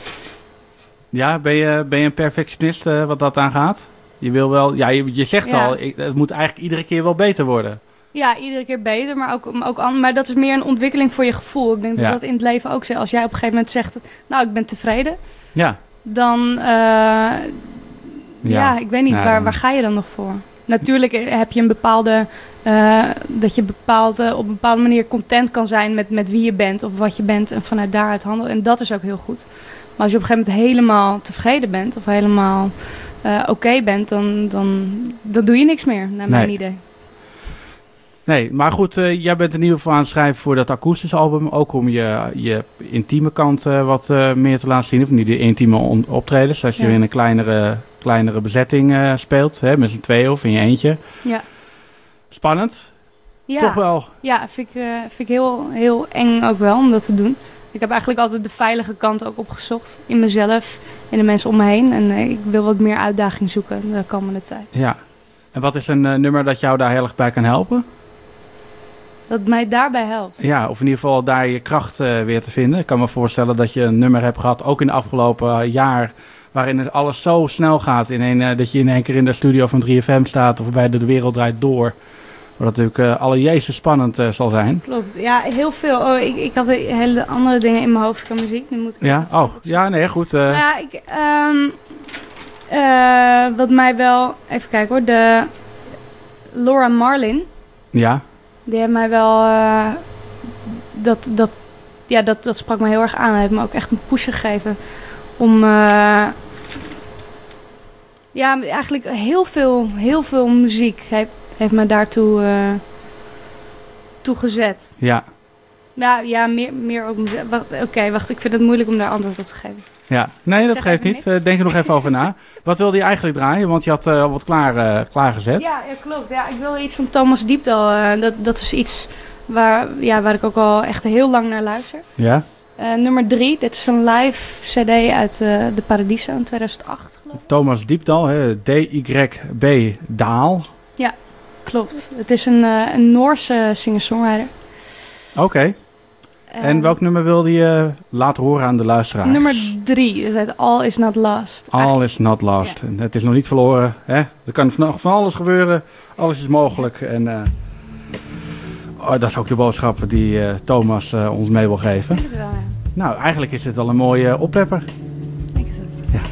Ja, ben je, ben je een perfectionist eh, wat dat aangaat? Je wil wel, ja, je, je zegt Ja. al, ik, het moet eigenlijk iedere keer wel beter worden. Ja, iedere keer beter, maar ook, maar ook an- maar dat is meer een ontwikkeling voor je gevoel. Ik denk dat Ja. dat in het leven ook zo. Als jij op een gegeven moment zegt, nou, ik ben tevreden, Ja. dan, eh, ja. ik weet niet, Ja, waar, dan- waar ga je dan nog voor? Natuurlijk heb je een bepaalde, eh, dat je bepaald, eh, op een bepaalde manier content kan zijn met, met wie je bent of wat je bent en vanuit daaruit handelen. En dat is ook heel goed. Maar als je op een gegeven moment helemaal tevreden bent of helemaal eh, oké bent, dan, dan, dan doe je niks meer, naar mijn Nee. idee. Nee, maar goed, eh, jij bent in ieder geval aan het schrijven voor dat akoestisch album. Ook om je, je intieme kant eh, wat eh, meer te laten zien. Of niet de intieme on- optredens. Als je Ja. in een kleinere, kleinere bezetting eh, speelt. Hè, met z'n tweeën of in je eentje. Ja. Spannend. Ja. Toch wel. Ja, vind ik, eh, vind ik heel, heel eng ook wel om dat te doen. Ik heb eigenlijk altijd de veilige kant ook opgezocht. In mezelf, in de mensen om me heen. En eh, ik wil wat meer uitdaging zoeken de komende tijd. Ja. En wat is een eh, nummer dat jou daar heel erg bij kan helpen? Dat mij daarbij helpt. Ja, of in ieder geval daar je kracht eh, weer te vinden. Ik kan me voorstellen dat je een nummer hebt gehad, ook in de afgelopen eh, jaar, waarin het alles zo snel gaat. In een, eh, dat je in één keer in de studio van drie F M staat of bij de, de Wereld Draait Door. Wat natuurlijk uh, alle jezus spannend uh, zal zijn. Klopt. Ja, heel veel. Oh, ik, ik had hele andere dingen in mijn hoofd qua muziek. Nu moet ik Ja, het even oh, opzoeken. ja, nee, goed. Uh... Nou ja, ik, um, uh, wat mij wel... Even kijken hoor. De Laura Marlin. Ja. Die heeft mij wel... Uh, dat, dat, ja, dat, dat sprak me heel erg aan. Hij heeft me ook echt een push gegeven. Om... Uh, ja, eigenlijk heel veel, heel veel muziek heeft, heeft me daartoe uh, toegezet. Ja. Ja, ja meer, meer ook muziek. Oké, okay, wacht. Ik vind het moeilijk om daar antwoord op te geven. Ja, nee, dat Zeg geeft niet. Uh, denk er nog even over na. Wat wilde je eigenlijk draaien? Want je had uh, wat klaar, uh, klaargezet. Ja, ja, klopt. Ja, ik wilde iets van Thomas Diepdal. Uh, dat, dat is iets waar, ja, waar ik ook al echt heel lang naar luister. Ja. Uh, nummer drie. Dit is een live cd uit uh, de Paradiso in tweeduizend acht, geloof ik. Thomas Diepdal, hè, D Y B Daal. Ja, klopt. Het is een, uh, een Noorse singer-songwriter. Oké. Okay. Uh, en welk nummer wilde je laten horen aan de luisteraars? Nummer drie. Het heet All Is Not Lost. All Eigenlijk. Is Not Lost. Ja. Het is nog niet verloren. Hè? Er kan van, van alles gebeuren. Alles is mogelijk. En uh, oh, dat is ook de boodschap die uh, Thomas uh, ons mee wil geven. Ik denk het wel, ja. Nou, eigenlijk is dit wel een mooie uh, oppepper. Ik denk het wel. Ja.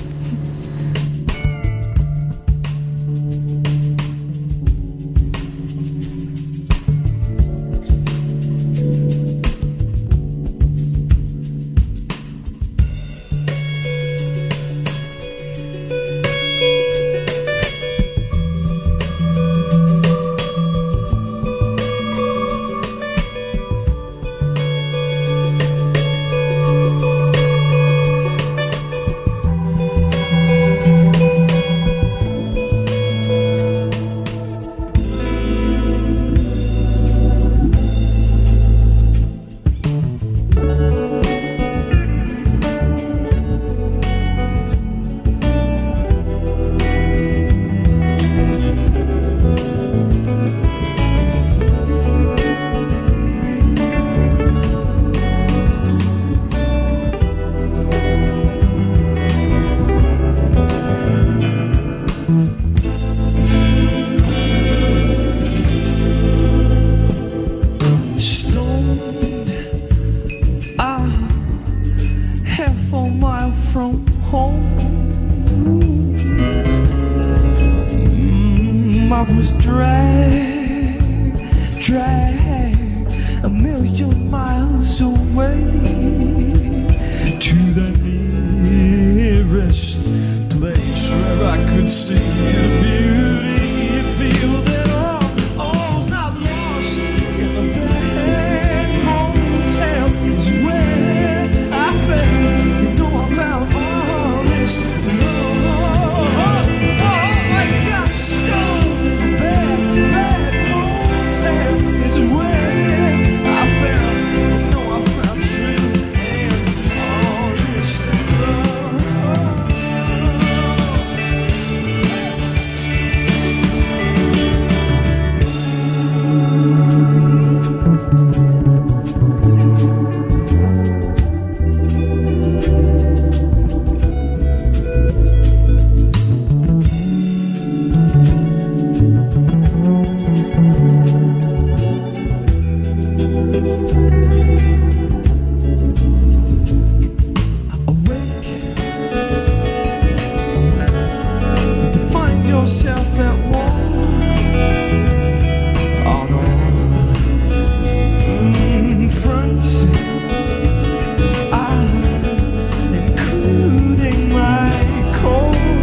I was dragged, dragged a million miles away to the nearest place where I could see the beauty and feel that all, all's not lost in the bed motel is where I felt, you know I found all this love. Oh, I got stoned in the bed, bed motel is where I felt, you know I found true and all this love. To find yourself at war. Oh no. Mm, friends, I, including my core.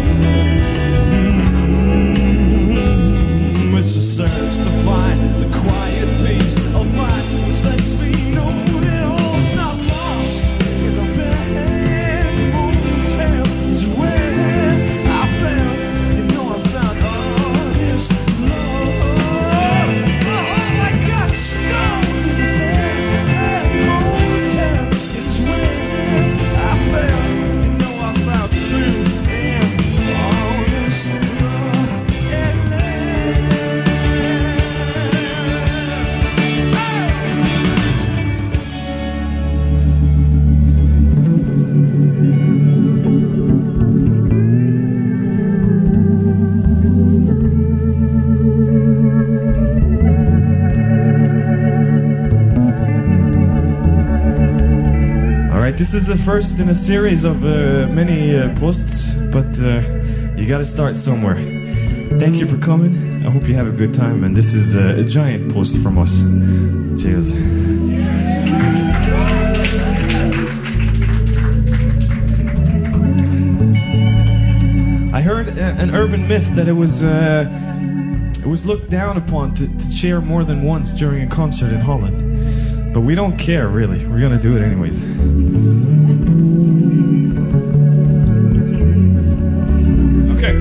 Mm, it's a search to find the quiet peace of mind which lets me know that all's not lost in the bed motel is where I felt, you know I found all this love. Oh, I got stoned in the bed motel is where I felt, you know I found true and all this love. And All right, this is the first in a series of uh, many uh, posts, but uh, you gotta start somewhere. Thank you for coming. I hope you have a good time, and this is uh, a giant post from us. Cheers. I heard uh, an urban myth that it was uh, it was looked down upon to, to cheer more than once during a concert in Holland. But we don't care, really. We're gonna do it anyways. Okay.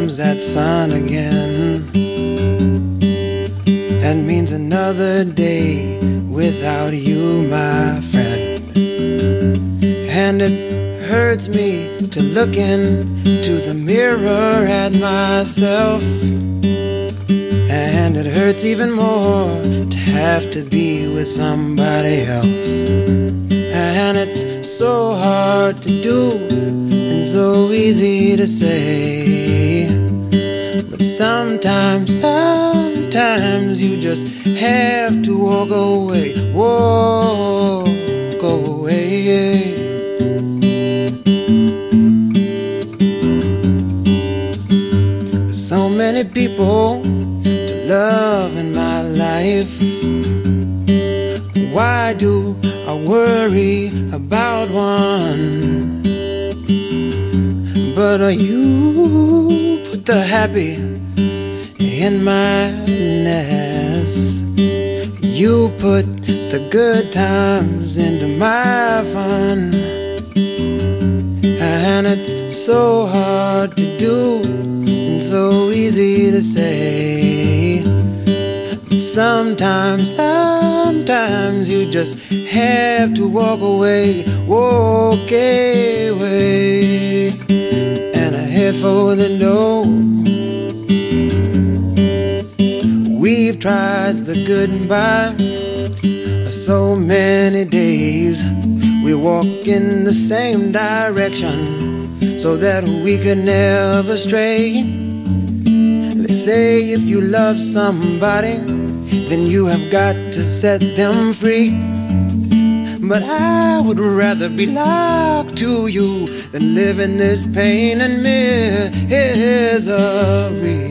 comes that sun again, and means another day without you, my friend. And it hurts me to look into the mirror at myself, and it hurts even more to have to be with somebody else. And it's so hard to do and so easy to say, but sometimes, sometimes you just have to walk away, walk away. There's so many people to love in my life. Why do I worry about one? But you put the happy in my nest. You put the good times into my fun. And it's so hard to do and so easy to say. But sometimes, sometimes you just have to walk away, walk away, and I head for the door. We've tried the good and bad so many days. We walk in the same direction so that we could never stray. They say if you love somebody, then you have got to set them free. But I would rather be locked to you than live in this pain and misery.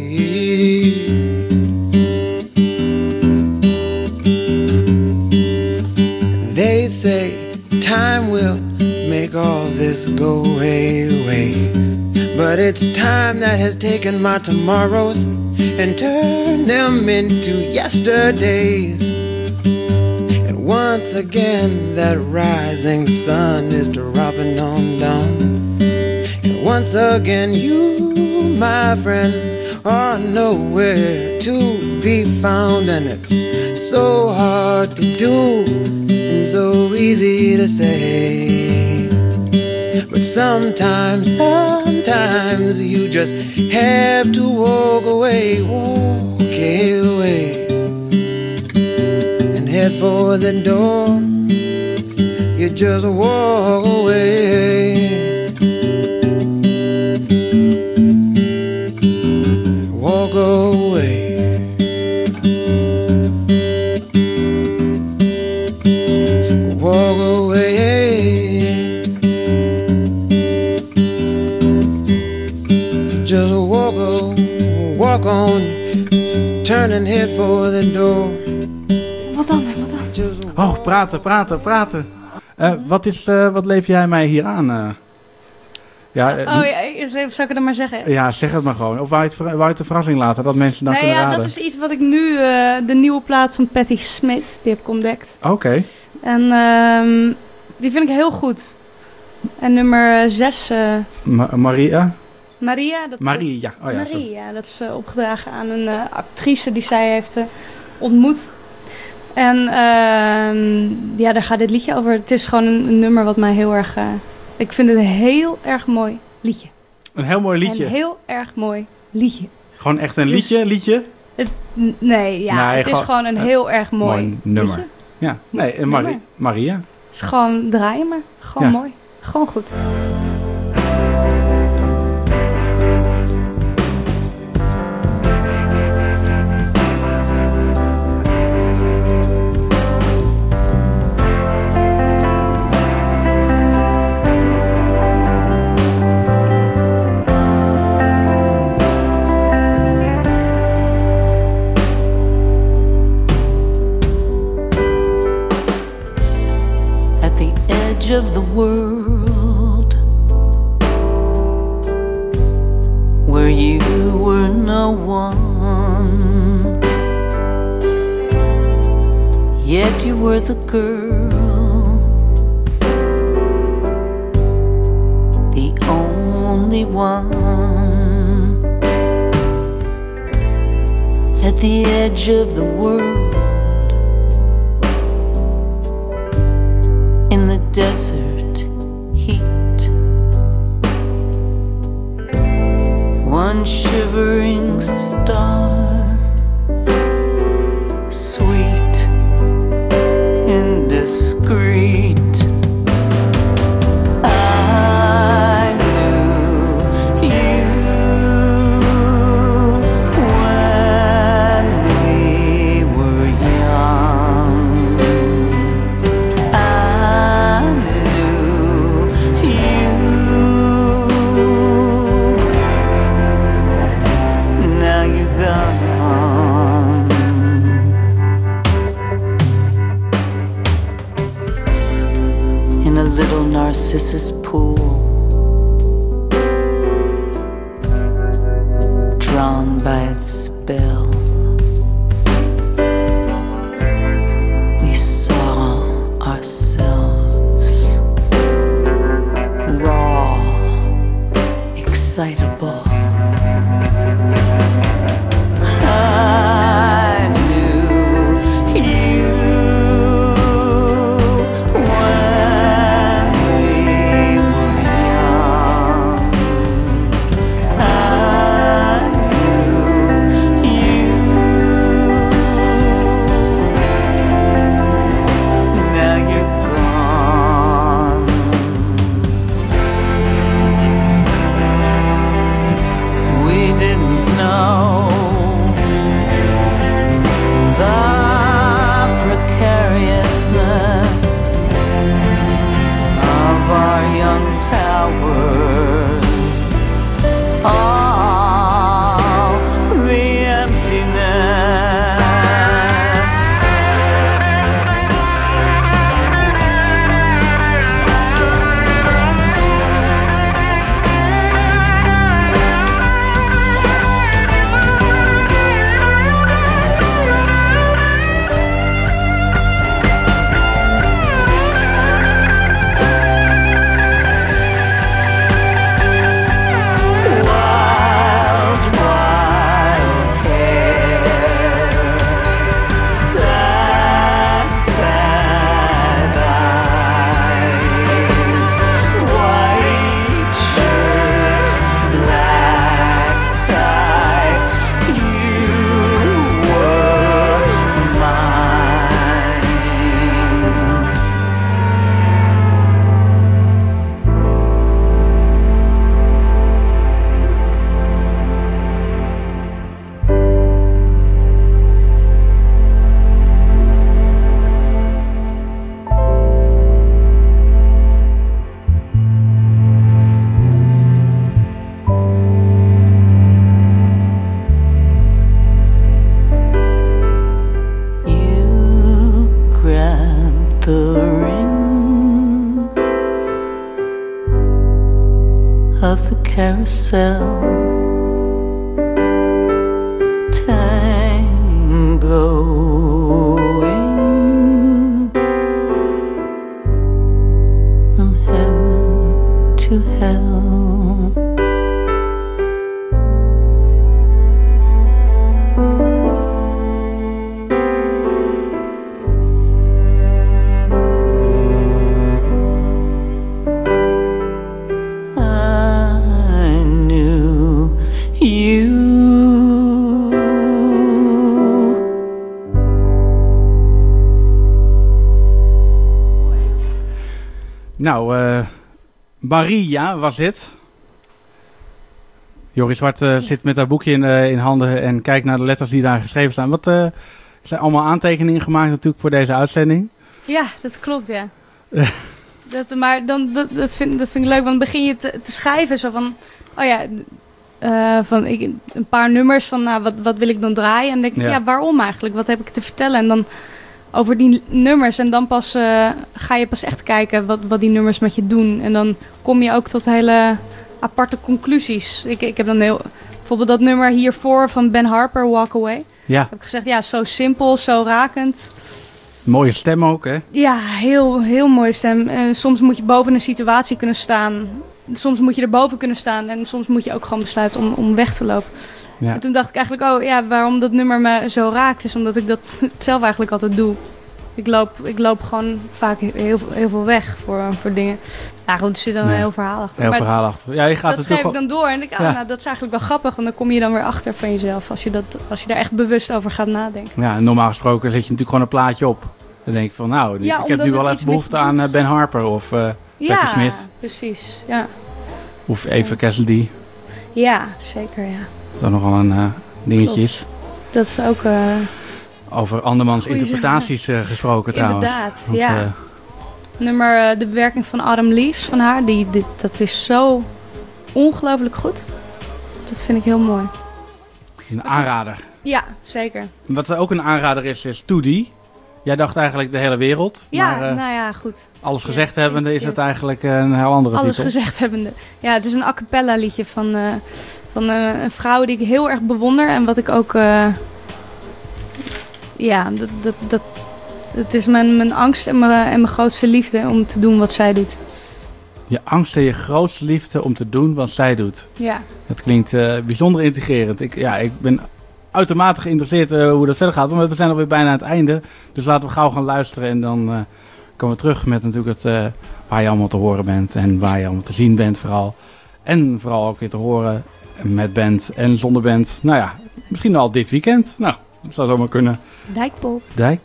They say time will make all this go away, but it's time that has taken my tomorrows and turned them into yesterdays. And once again that rising sun is dropping on down, and once again you, my friend, are nowhere to be found. And it's so hard to do and so easy to say, but sometimes, sometimes you just have to walk away, walk away, and head for the door. You just walk away, walk away. Walk away, just walk on, walk on, turn and head for the door. Wat dan, hè, wat dan? Just walk. Oh, praten, praten, praten. Uh, wat, is, uh, wat leef jij mij hier aan? Uh? Ja, uh, Oh ja, eerst even, zou ik het dan maar zeggen? ja, zeg het maar gewoon. Of wou je het, ver- wou je het een verrassing laten, dat mensen dan Nee, kunnen ja, raden? dat is iets wat ik nu, uh, de nieuwe plaat van Patti Smith, die heb ik ontdekt. Oké. Okay. En um, die vind ik heel goed. En nummer zes, uh, Ma- Maria? Maria. Dat Maria, oh ja. Zo. Maria, dat is uh, opgedragen aan een uh, actrice die zij heeft uh, ontmoet. En uh, ja, daar gaat dit liedje over. Het is gewoon een, een nummer wat mij heel erg... Uh, ik vind het een heel erg mooi liedje. Een heel mooi liedje. Een heel erg mooi liedje. Gewoon echt een liedje, Dus- liedje? Het, n- nee, ja, Nee, het is gewoon- gewoon een heel erg mooi, mooi nummer. liedje. Ja, nee, een Mari- Nummer. Maria. Het is gewoon draaien maar. Gewoon Ja. mooi. Gewoon goed. Of the world where you were no one, yet you were the girl, the only one. at the edge of the world, in the desert heat. One shivering star, sweet, indiscreet. I knew you when we were young. I knew you. Now you're gone. In a little Narcissus pool, drawn by its spell, we saw ourselves raw, excitable. I knew you when we were young. I knew you. Now you're gone. We didn't know the precariousness of our young powers, all the emptiness. Wild, wild hair, sad, sad eyes, white shirt, black tie. You were mine. You grabbed the ring of the carousel, tangoing from heaven to hell. I knew you. Nou, eh Maria was dit. Joris Zwart eh, zit met haar boekje in, eh, in handen en kijkt naar de letters die daar geschreven staan. Wat eh, zijn allemaal aantekeningen gemaakt natuurlijk voor deze uitzending. Ja, dat klopt, ja. dat, maar dan, dat, dat, vind, dat vind ik leuk, want dan begin je te, te schrijven zo van, oh ja, uh, van ik, een paar nummers van, nou, wat, wat wil ik dan draaien? En dan denk ik, Ja. ja. waarom eigenlijk? Wat heb ik te vertellen? En dan over die nummers en dan pas uh, ga je pas echt kijken wat, wat die nummers met je doen. En dan kom je ook tot hele aparte conclusies. Ik, ik heb dan heel, bijvoorbeeld dat nummer hiervoor van Ben Harper, Walk Away. Ja, Heb ik gezegd, ja, zo simpel, zo rakend. mooie stem ook, hè? Ja, heel, heel mooie stem. En soms moet je boven een situatie kunnen staan. Soms moet je erboven kunnen staan. En soms moet je ook gewoon besluiten om, om weg te lopen. Ja. En toen dacht ik eigenlijk, oh ja, waarom dat nummer me zo raakt, is omdat ik dat zelf eigenlijk altijd doe. Ik loop, ik loop gewoon vaak heel, heel veel weg voor, voor dingen. Ja, goed, er zit dan Nee. een heel verhaal achter. Heel Maar verhaal achter. Ja, je gaat dat schrijf ik natuurlijk dan door en denk ik, oh, Ja. nou, dat is eigenlijk wel grappig. Want dan kom je dan weer achter van jezelf. Als je, dat, als je daar echt bewust over gaat nadenken. Ja, normaal gesproken zet je natuurlijk gewoon een plaatje op. Dan denk je van, nou, Ja, ik heb omdat nu het wel iets even met behoefte je aan doet. eh, Ben Harper of uh, Ja, Patti Smith precies. Ja. of Eva Cassidy. ja, zeker ja. Dat is nogal een uh, dingetje is. Dat is ook... Uh, Over andermans Goeie interpretaties uh, gesproken trouwens. inderdaad, Want, ja. uh, nummer, uh, de bewerking van Autumn Leaves van haar, die, dit, dat is zo ongelooflijk goed. Dat vind ik heel mooi. een aanrader. Ja, zeker. Wat ook een aanrader is, is Toody. Jij dacht eigenlijk de hele wereld. Ja, maar uh, nou ja, goed. alles Ja, gezegd hebbende is het verkeerd. eigenlijk uh, een heel andere Alles titel. gezegd hebbende. Ja, het is een a cappella liedje van, uh, van uh, een vrouw die ik heel erg bewonder. En wat ik ook... Uh, ja, dat, dat, dat, het is mijn, mijn angst en mijn, en mijn grootste liefde om te doen wat zij doet. Je angst en je grootste liefde om te doen wat zij doet. Ja, Dat klinkt uh, bijzonder integrerend. Ik, ja, ik ben uitermate geïnteresseerd uh, hoe dat verder gaat. Want we zijn alweer bijna aan het einde. Dus laten we gauw gaan luisteren. En dan uh, komen we terug met natuurlijk het, uh, waar je allemaal te horen bent. En waar je allemaal te zien bent vooral. En vooral ook weer te horen met band en zonder band. Nou ja, misschien al dit weekend. Nou, dat zou zomaar kunnen. Dijkpop.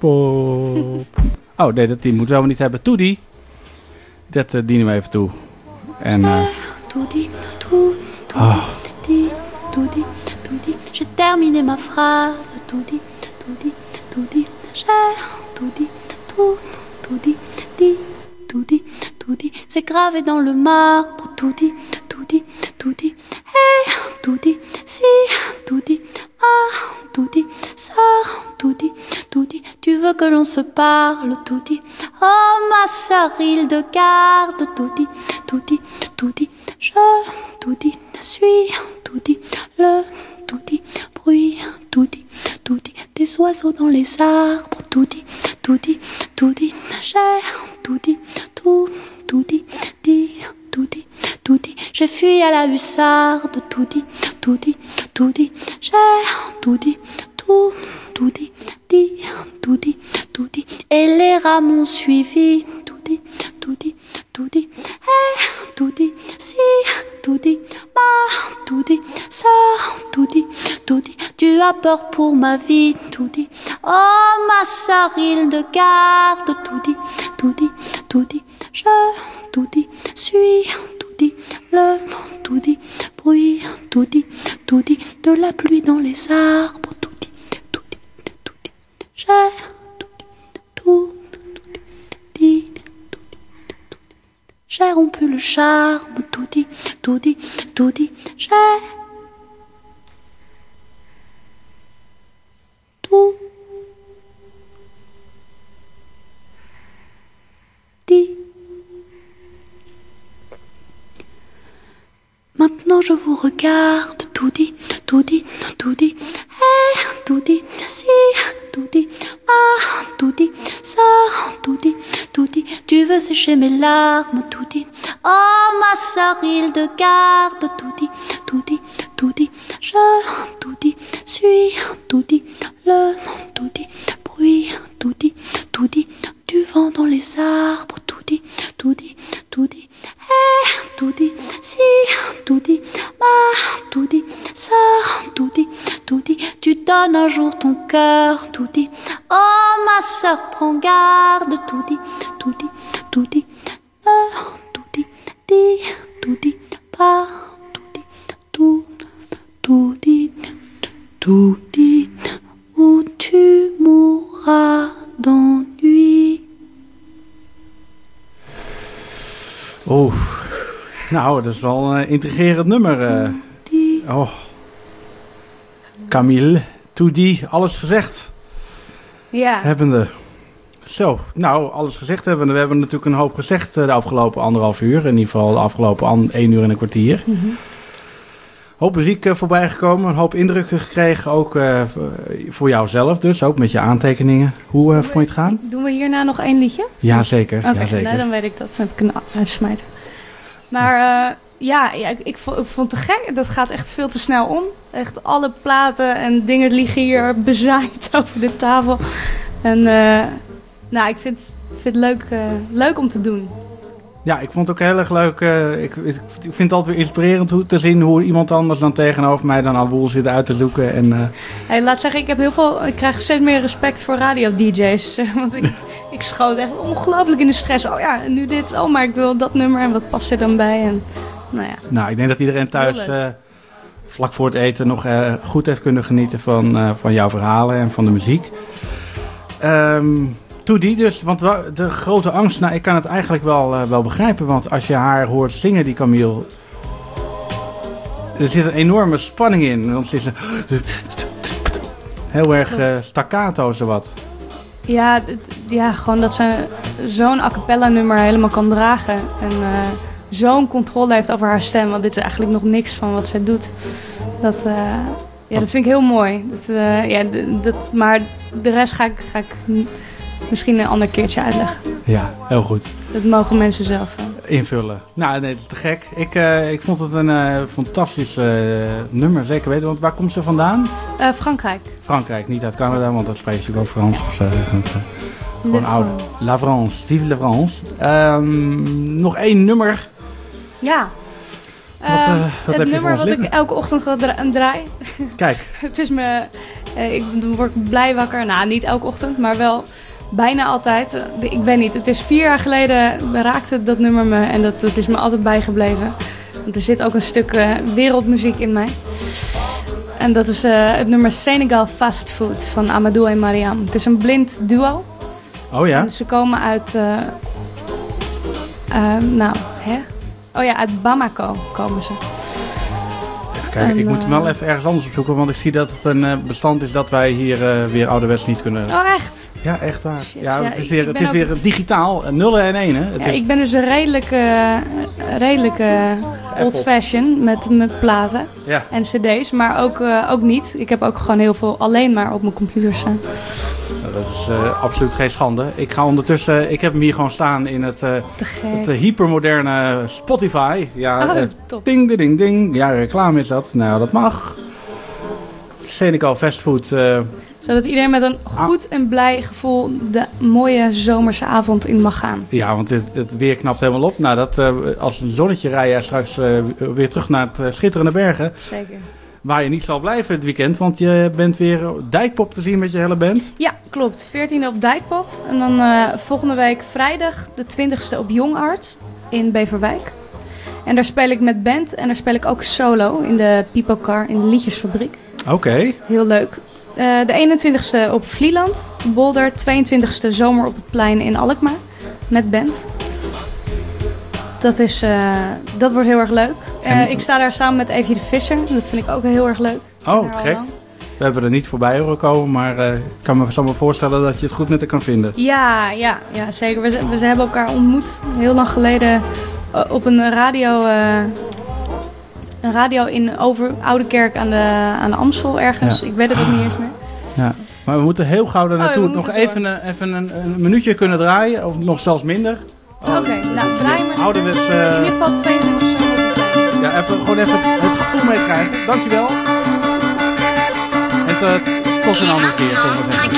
Dijkpop. Oh nee, dat team moeten we wel niet hebben. Toody. Dat uh, dienen we even toe. En... Uh, Tout dit, tout, tout oh. dit, tout dit, tout dit. J'ai terminé ma phrase. Tout dit, tout dit, tout dit. J'ai tout dit, tout, tout dit, dit, tout dit, tout dit. C'est gravé dans le marbre. Tout dit, tout dit, tout dit. Hey, tout dit, si, tout dit, ah, tout dit, ça, tout dit, tout dit. Tu veux que l'on se parle, tout dit. Oh ma sœur Hildegarde, tout dit, tout dit, tout dit. Je, tout dit, suis, tout dit, le, tout dit, bruit, tout dit, tout dit. Des oiseaux dans les arbres, tout dit, tout dit, tout dit. J'ai, tout dit, tout, tout dit, dit, tout dit, tout dit. J'ai fui à la hussarde, tout dit, tout dit, tout dit. J'ai, tout dit, tout, tout dit, dit, tout dit, tout dit. Et les rats m'ont suivi, tout dit, tout dit, tout dit. Hey, tout dit, si, tout dit, ma, tout dit, ça, tout dit, tout dit. Tu as peur pour ma vie, tout dit. Oh ma sœur Hildegarde, tout dit, tout dit, tout dit. Je, tout dit, suis, tout dit, le, tout dit, bruit, tout dit, tout dit. De la pluie dans les arbres, tout dit, tout dit, tout dit. J'ai, tout dit, tout, tout dit, dit, tout dit, tout dit. J'ai rompu le charme, tout dit, tout dit, tout dit. J'ai tout dit. Maintenant je vous regarde, tout dit, tout dit, tout dit. Hey, tout dit, si, tout dit, ah, tout dit, ça, tout dit, tout dit. Tu veux sécher mes larmes, tout dit. Oh ma sœur Hildegarde, tout dit, tout dit, tout dit. Je, tout dit, suis, tout dit, le, tout dit, bruit, tout dit, tout dit. Du vent dans les arbres, tout dit, tout dit, tout dit. Hey, tout dit, si, tout dit, ma, tout dit, ça, tout dit, tout dit. Tu donnes un jour ton cœur, tout dit. Oh ma sœur, prends garde, tout dit, tout dit, tout dit. Euh, tout dit, dit, tout dit, pas, tout dit, tout, tout dit, tout dit. Où tu mourras d'ennui. Oeh. Nou, dat is wel een uh, intrigerend nummer. Uh. Oh. Camille, Toody, alles gezegd. Ja. Hebbende. Zo, nou, alles gezegd hebben. We hebben natuurlijk een hoop gezegd uh, de afgelopen anderhalf uur. In ieder geval de afgelopen an- één uur en een kwartier. Mm-hmm. Hoop muziek uh, voorbij gekomen. Een hoop indrukken gekregen. Ook uh, voor jouzelf dus. Ook met je aantekeningen. Hoe uh, vond je het gaan? Doen we hierna nog één liedje? Ja, zeker. Oké, ja, zeker. nou, dan weet ik dat. Dan heb ik een uitsmijter. Maar uh, Ja, ja ik, ik, vond, ik vond het te gek. Dat gaat echt veel te snel om. Echt alle platen en dingen liggen hier bezaaid over de tafel. En uh, nou, ik vind, vind het leuk, uh, leuk om te doen. Ja, ik vond het ook heel erg leuk. Uh, ik, ik vind het altijd weer inspirerend hoe, te zien hoe iemand anders dan tegenover mij dan al boel zit uit te zoeken. En, uh... hey, laat zeggen, ik heb heel veel, ik krijg steeds meer respect voor radio-D J's. Want ik, ik schoot echt ongelooflijk in de stress. Oh ja, nu dit. Oh, maar ik wil dat nummer en wat past er dan bij? En, nou ja. Nou, ik denk dat iedereen thuis uh, vlak voor het eten nog uh, goed heeft kunnen genieten van, uh, van jouw verhalen en van de muziek. Um, Toe die dus, want de grote angst, nou ik kan het eigenlijk wel, uh, wel begrijpen, want als je haar hoort zingen, die Camille, er zit een enorme spanning in, want ze is een, heel erg uh, staccato zowat. Ja, ja, gewoon dat ze zo'n a cappella nummer helemaal kan dragen en uh, zo'n controle heeft over haar stem, want dit is eigenlijk nog niks van wat zij doet. Dat, uh, ja, dat vind ik heel mooi. Dat, uh, ja, dat, maar de rest ga ik... Ga ik misschien een ander keertje uitleggen. Ja, heel goed. Dat mogen mensen zelf uh. invullen. Nou, nee, dat is te gek. Ik, uh, ik vond het een uh, fantastisch uh, nummer, zeker weten. Want waar komt ze vandaan? Uh, Frankrijk. Frankrijk, niet uit Canada, want dat spreekt natuurlijk ook Frans. Of zo. Gewoon oud. La France. Vive la France. Um, nog één nummer. Ja. Wat, uh, wat het heb je nummer wat liggen? ik elke ochtend ga dra- draai. Kijk. Het is me... Uh, ik word blij wakker. Nou, niet elke ochtend, maar wel bijna altijd. Uh, ik weet niet, het is vier jaar geleden raakte dat nummer me en dat, dat is me altijd bijgebleven. Want er zit ook een stuk uh, wereldmuziek in mij. En dat is uh, het nummer Senegal Fast Food van Amadou en Mariam. Het is een blind duo. Oh ja? En ze komen uit... Uh, uh, nou, hè? Oh ja, uit Bamako komen ze. Even kijken, en, ik moet hem wel even ergens anders opzoeken, want ik zie dat het een uh, bestand is dat wij hier uh, weer ouderwets niet kunnen... Oh, echt? Ja, echt waar. Shit, ja, ja, het is ik, weer, ik het ben is weer digitaal, nullen en enen. Het ja, is... Ik ben dus een redelijke, redelijke old-fashioned met, met platen ja. en cd's, maar ook, uh, ook niet. Ik heb ook gewoon heel veel alleen maar op mijn computer staan. Nou, dat is uh, absoluut geen schande. Ik ga ondertussen, ik heb hem hier gewoon staan in het, uh, het uh, hypermoderne Spotify. Ja, oh, uh, top. Ding, ding, ding, ding. Ja, reclame is dat. Nou, dat mag. Senegal Fastfood. Uh, Zodat iedereen met een goed en blij gevoel de mooie zomerse avond in mag gaan. Ja, want het, het weer knapt helemaal op. Nou, dat, uh, als een zonnetje rijden straks uh, weer terug naar het uh, schitterende bergen. Zeker. Waar je niet zal blijven het weekend, want je bent weer Dijkpop te zien met je hele band. Ja, klopt. veertiende op Dijkpop. En dan uh, volgende week vrijdag de twintigste op Young Art in Beverwijk. En daar speel ik met band en daar speel ik ook solo in de People Car in de Liedjesfabriek. Oké. Okay. Heel leuk. Uh, de eenentwintigste op Vlieland, Boulder. tweeëntwintigste zomer op het plein in Alkmaar met band. Dat, is, uh, dat wordt heel erg leuk. Uh, ik sta daar samen met Evie de Visser. Dat vind ik ook heel erg leuk. Oh, te gek. We hebben er niet voorbij horen komen, maar uh, ik kan me, zal me voorstellen dat je het goed met haar kan vinden. Ja, ja, ja zeker. We, we, we hebben elkaar ontmoet heel lang geleden uh, op een radio, uh, een radio in over Oudekerk aan de, aan de Amstel ergens. Ja. Ik weet het ook niet eens meer. Ja. Maar we moeten heel gauw daar naartoe. Oh, nog even, een, even een, een minuutje kunnen draaien, of nog zelfs minder. Oh, Oké, okay, nou draai maar. Ouderwets, uh... in ieder geval tweeëntwintig seconden. Ja, even, gewoon even het, het gevoel meekrijgen. Dankjewel. En te, tot een andere keer, zullen we zeggen.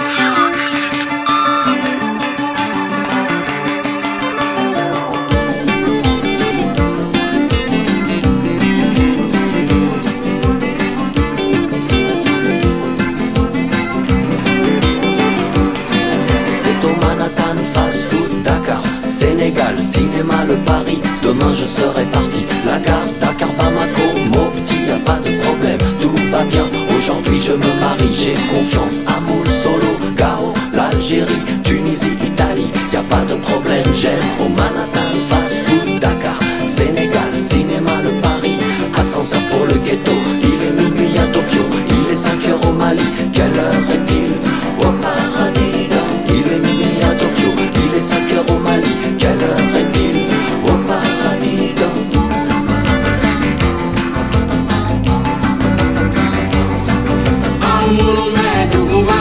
Sénégal, cinéma, le Paris, demain je serai parti. La gare, Dakar, Bamako, Mopti, y a pas de problème, tout va bien. Aujourd'hui je me marie, j'ai confiance. Amoul, Solo, Gao, l'Algérie, Tunisie, Italie, y a pas de problème. J'aime au Manhattan, fast food, Dakar, Sénégal, cinéma, le Paris, ascenseur pour le ghetto. Il est minuit à Tokyo, il est cinq heures au Mali. Quelle heure est-il? Au paradis, il est minuit à Tokyo, il est cinq heures au Mali. Quelle heure est-il? Au paradis. I'm gonna make you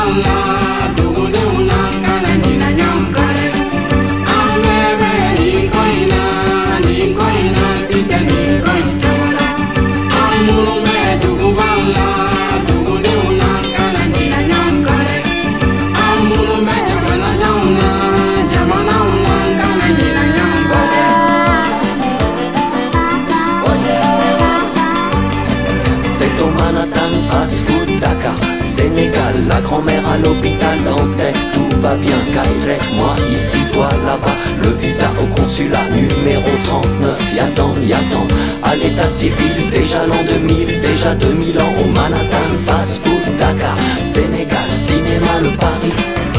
Tokyo, Manhattan, fast food, Dakar, Sénégal, la grand-mère à l'hôpital, Dantec, tout va bien, Kairek, moi ici, toi là-bas, le visa au consulat, numéro trente-neuf, y'attend, y'attend, à l'état civil, déjà l'an deux mille, déjà deux mille ans, au Manhattan, fast food, Dakar, Sénégal, cinéma, le Paris.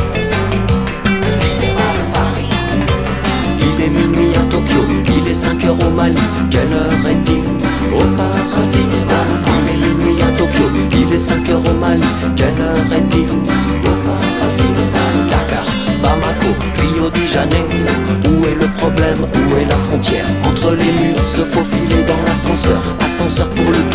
Il est minuit à Tokyo, il est cinq heures au Mali, quelle heure est-il au paradis? Il est minuit à Tokyo, il est cinq heures au Mali, quelle heure est-il au paradis? Dakar, Bamako, Rio de Janeiro, où est le problème, où est la frontière? Entre les murs, se faufiler dans l'ascenseur, ascenseur pour le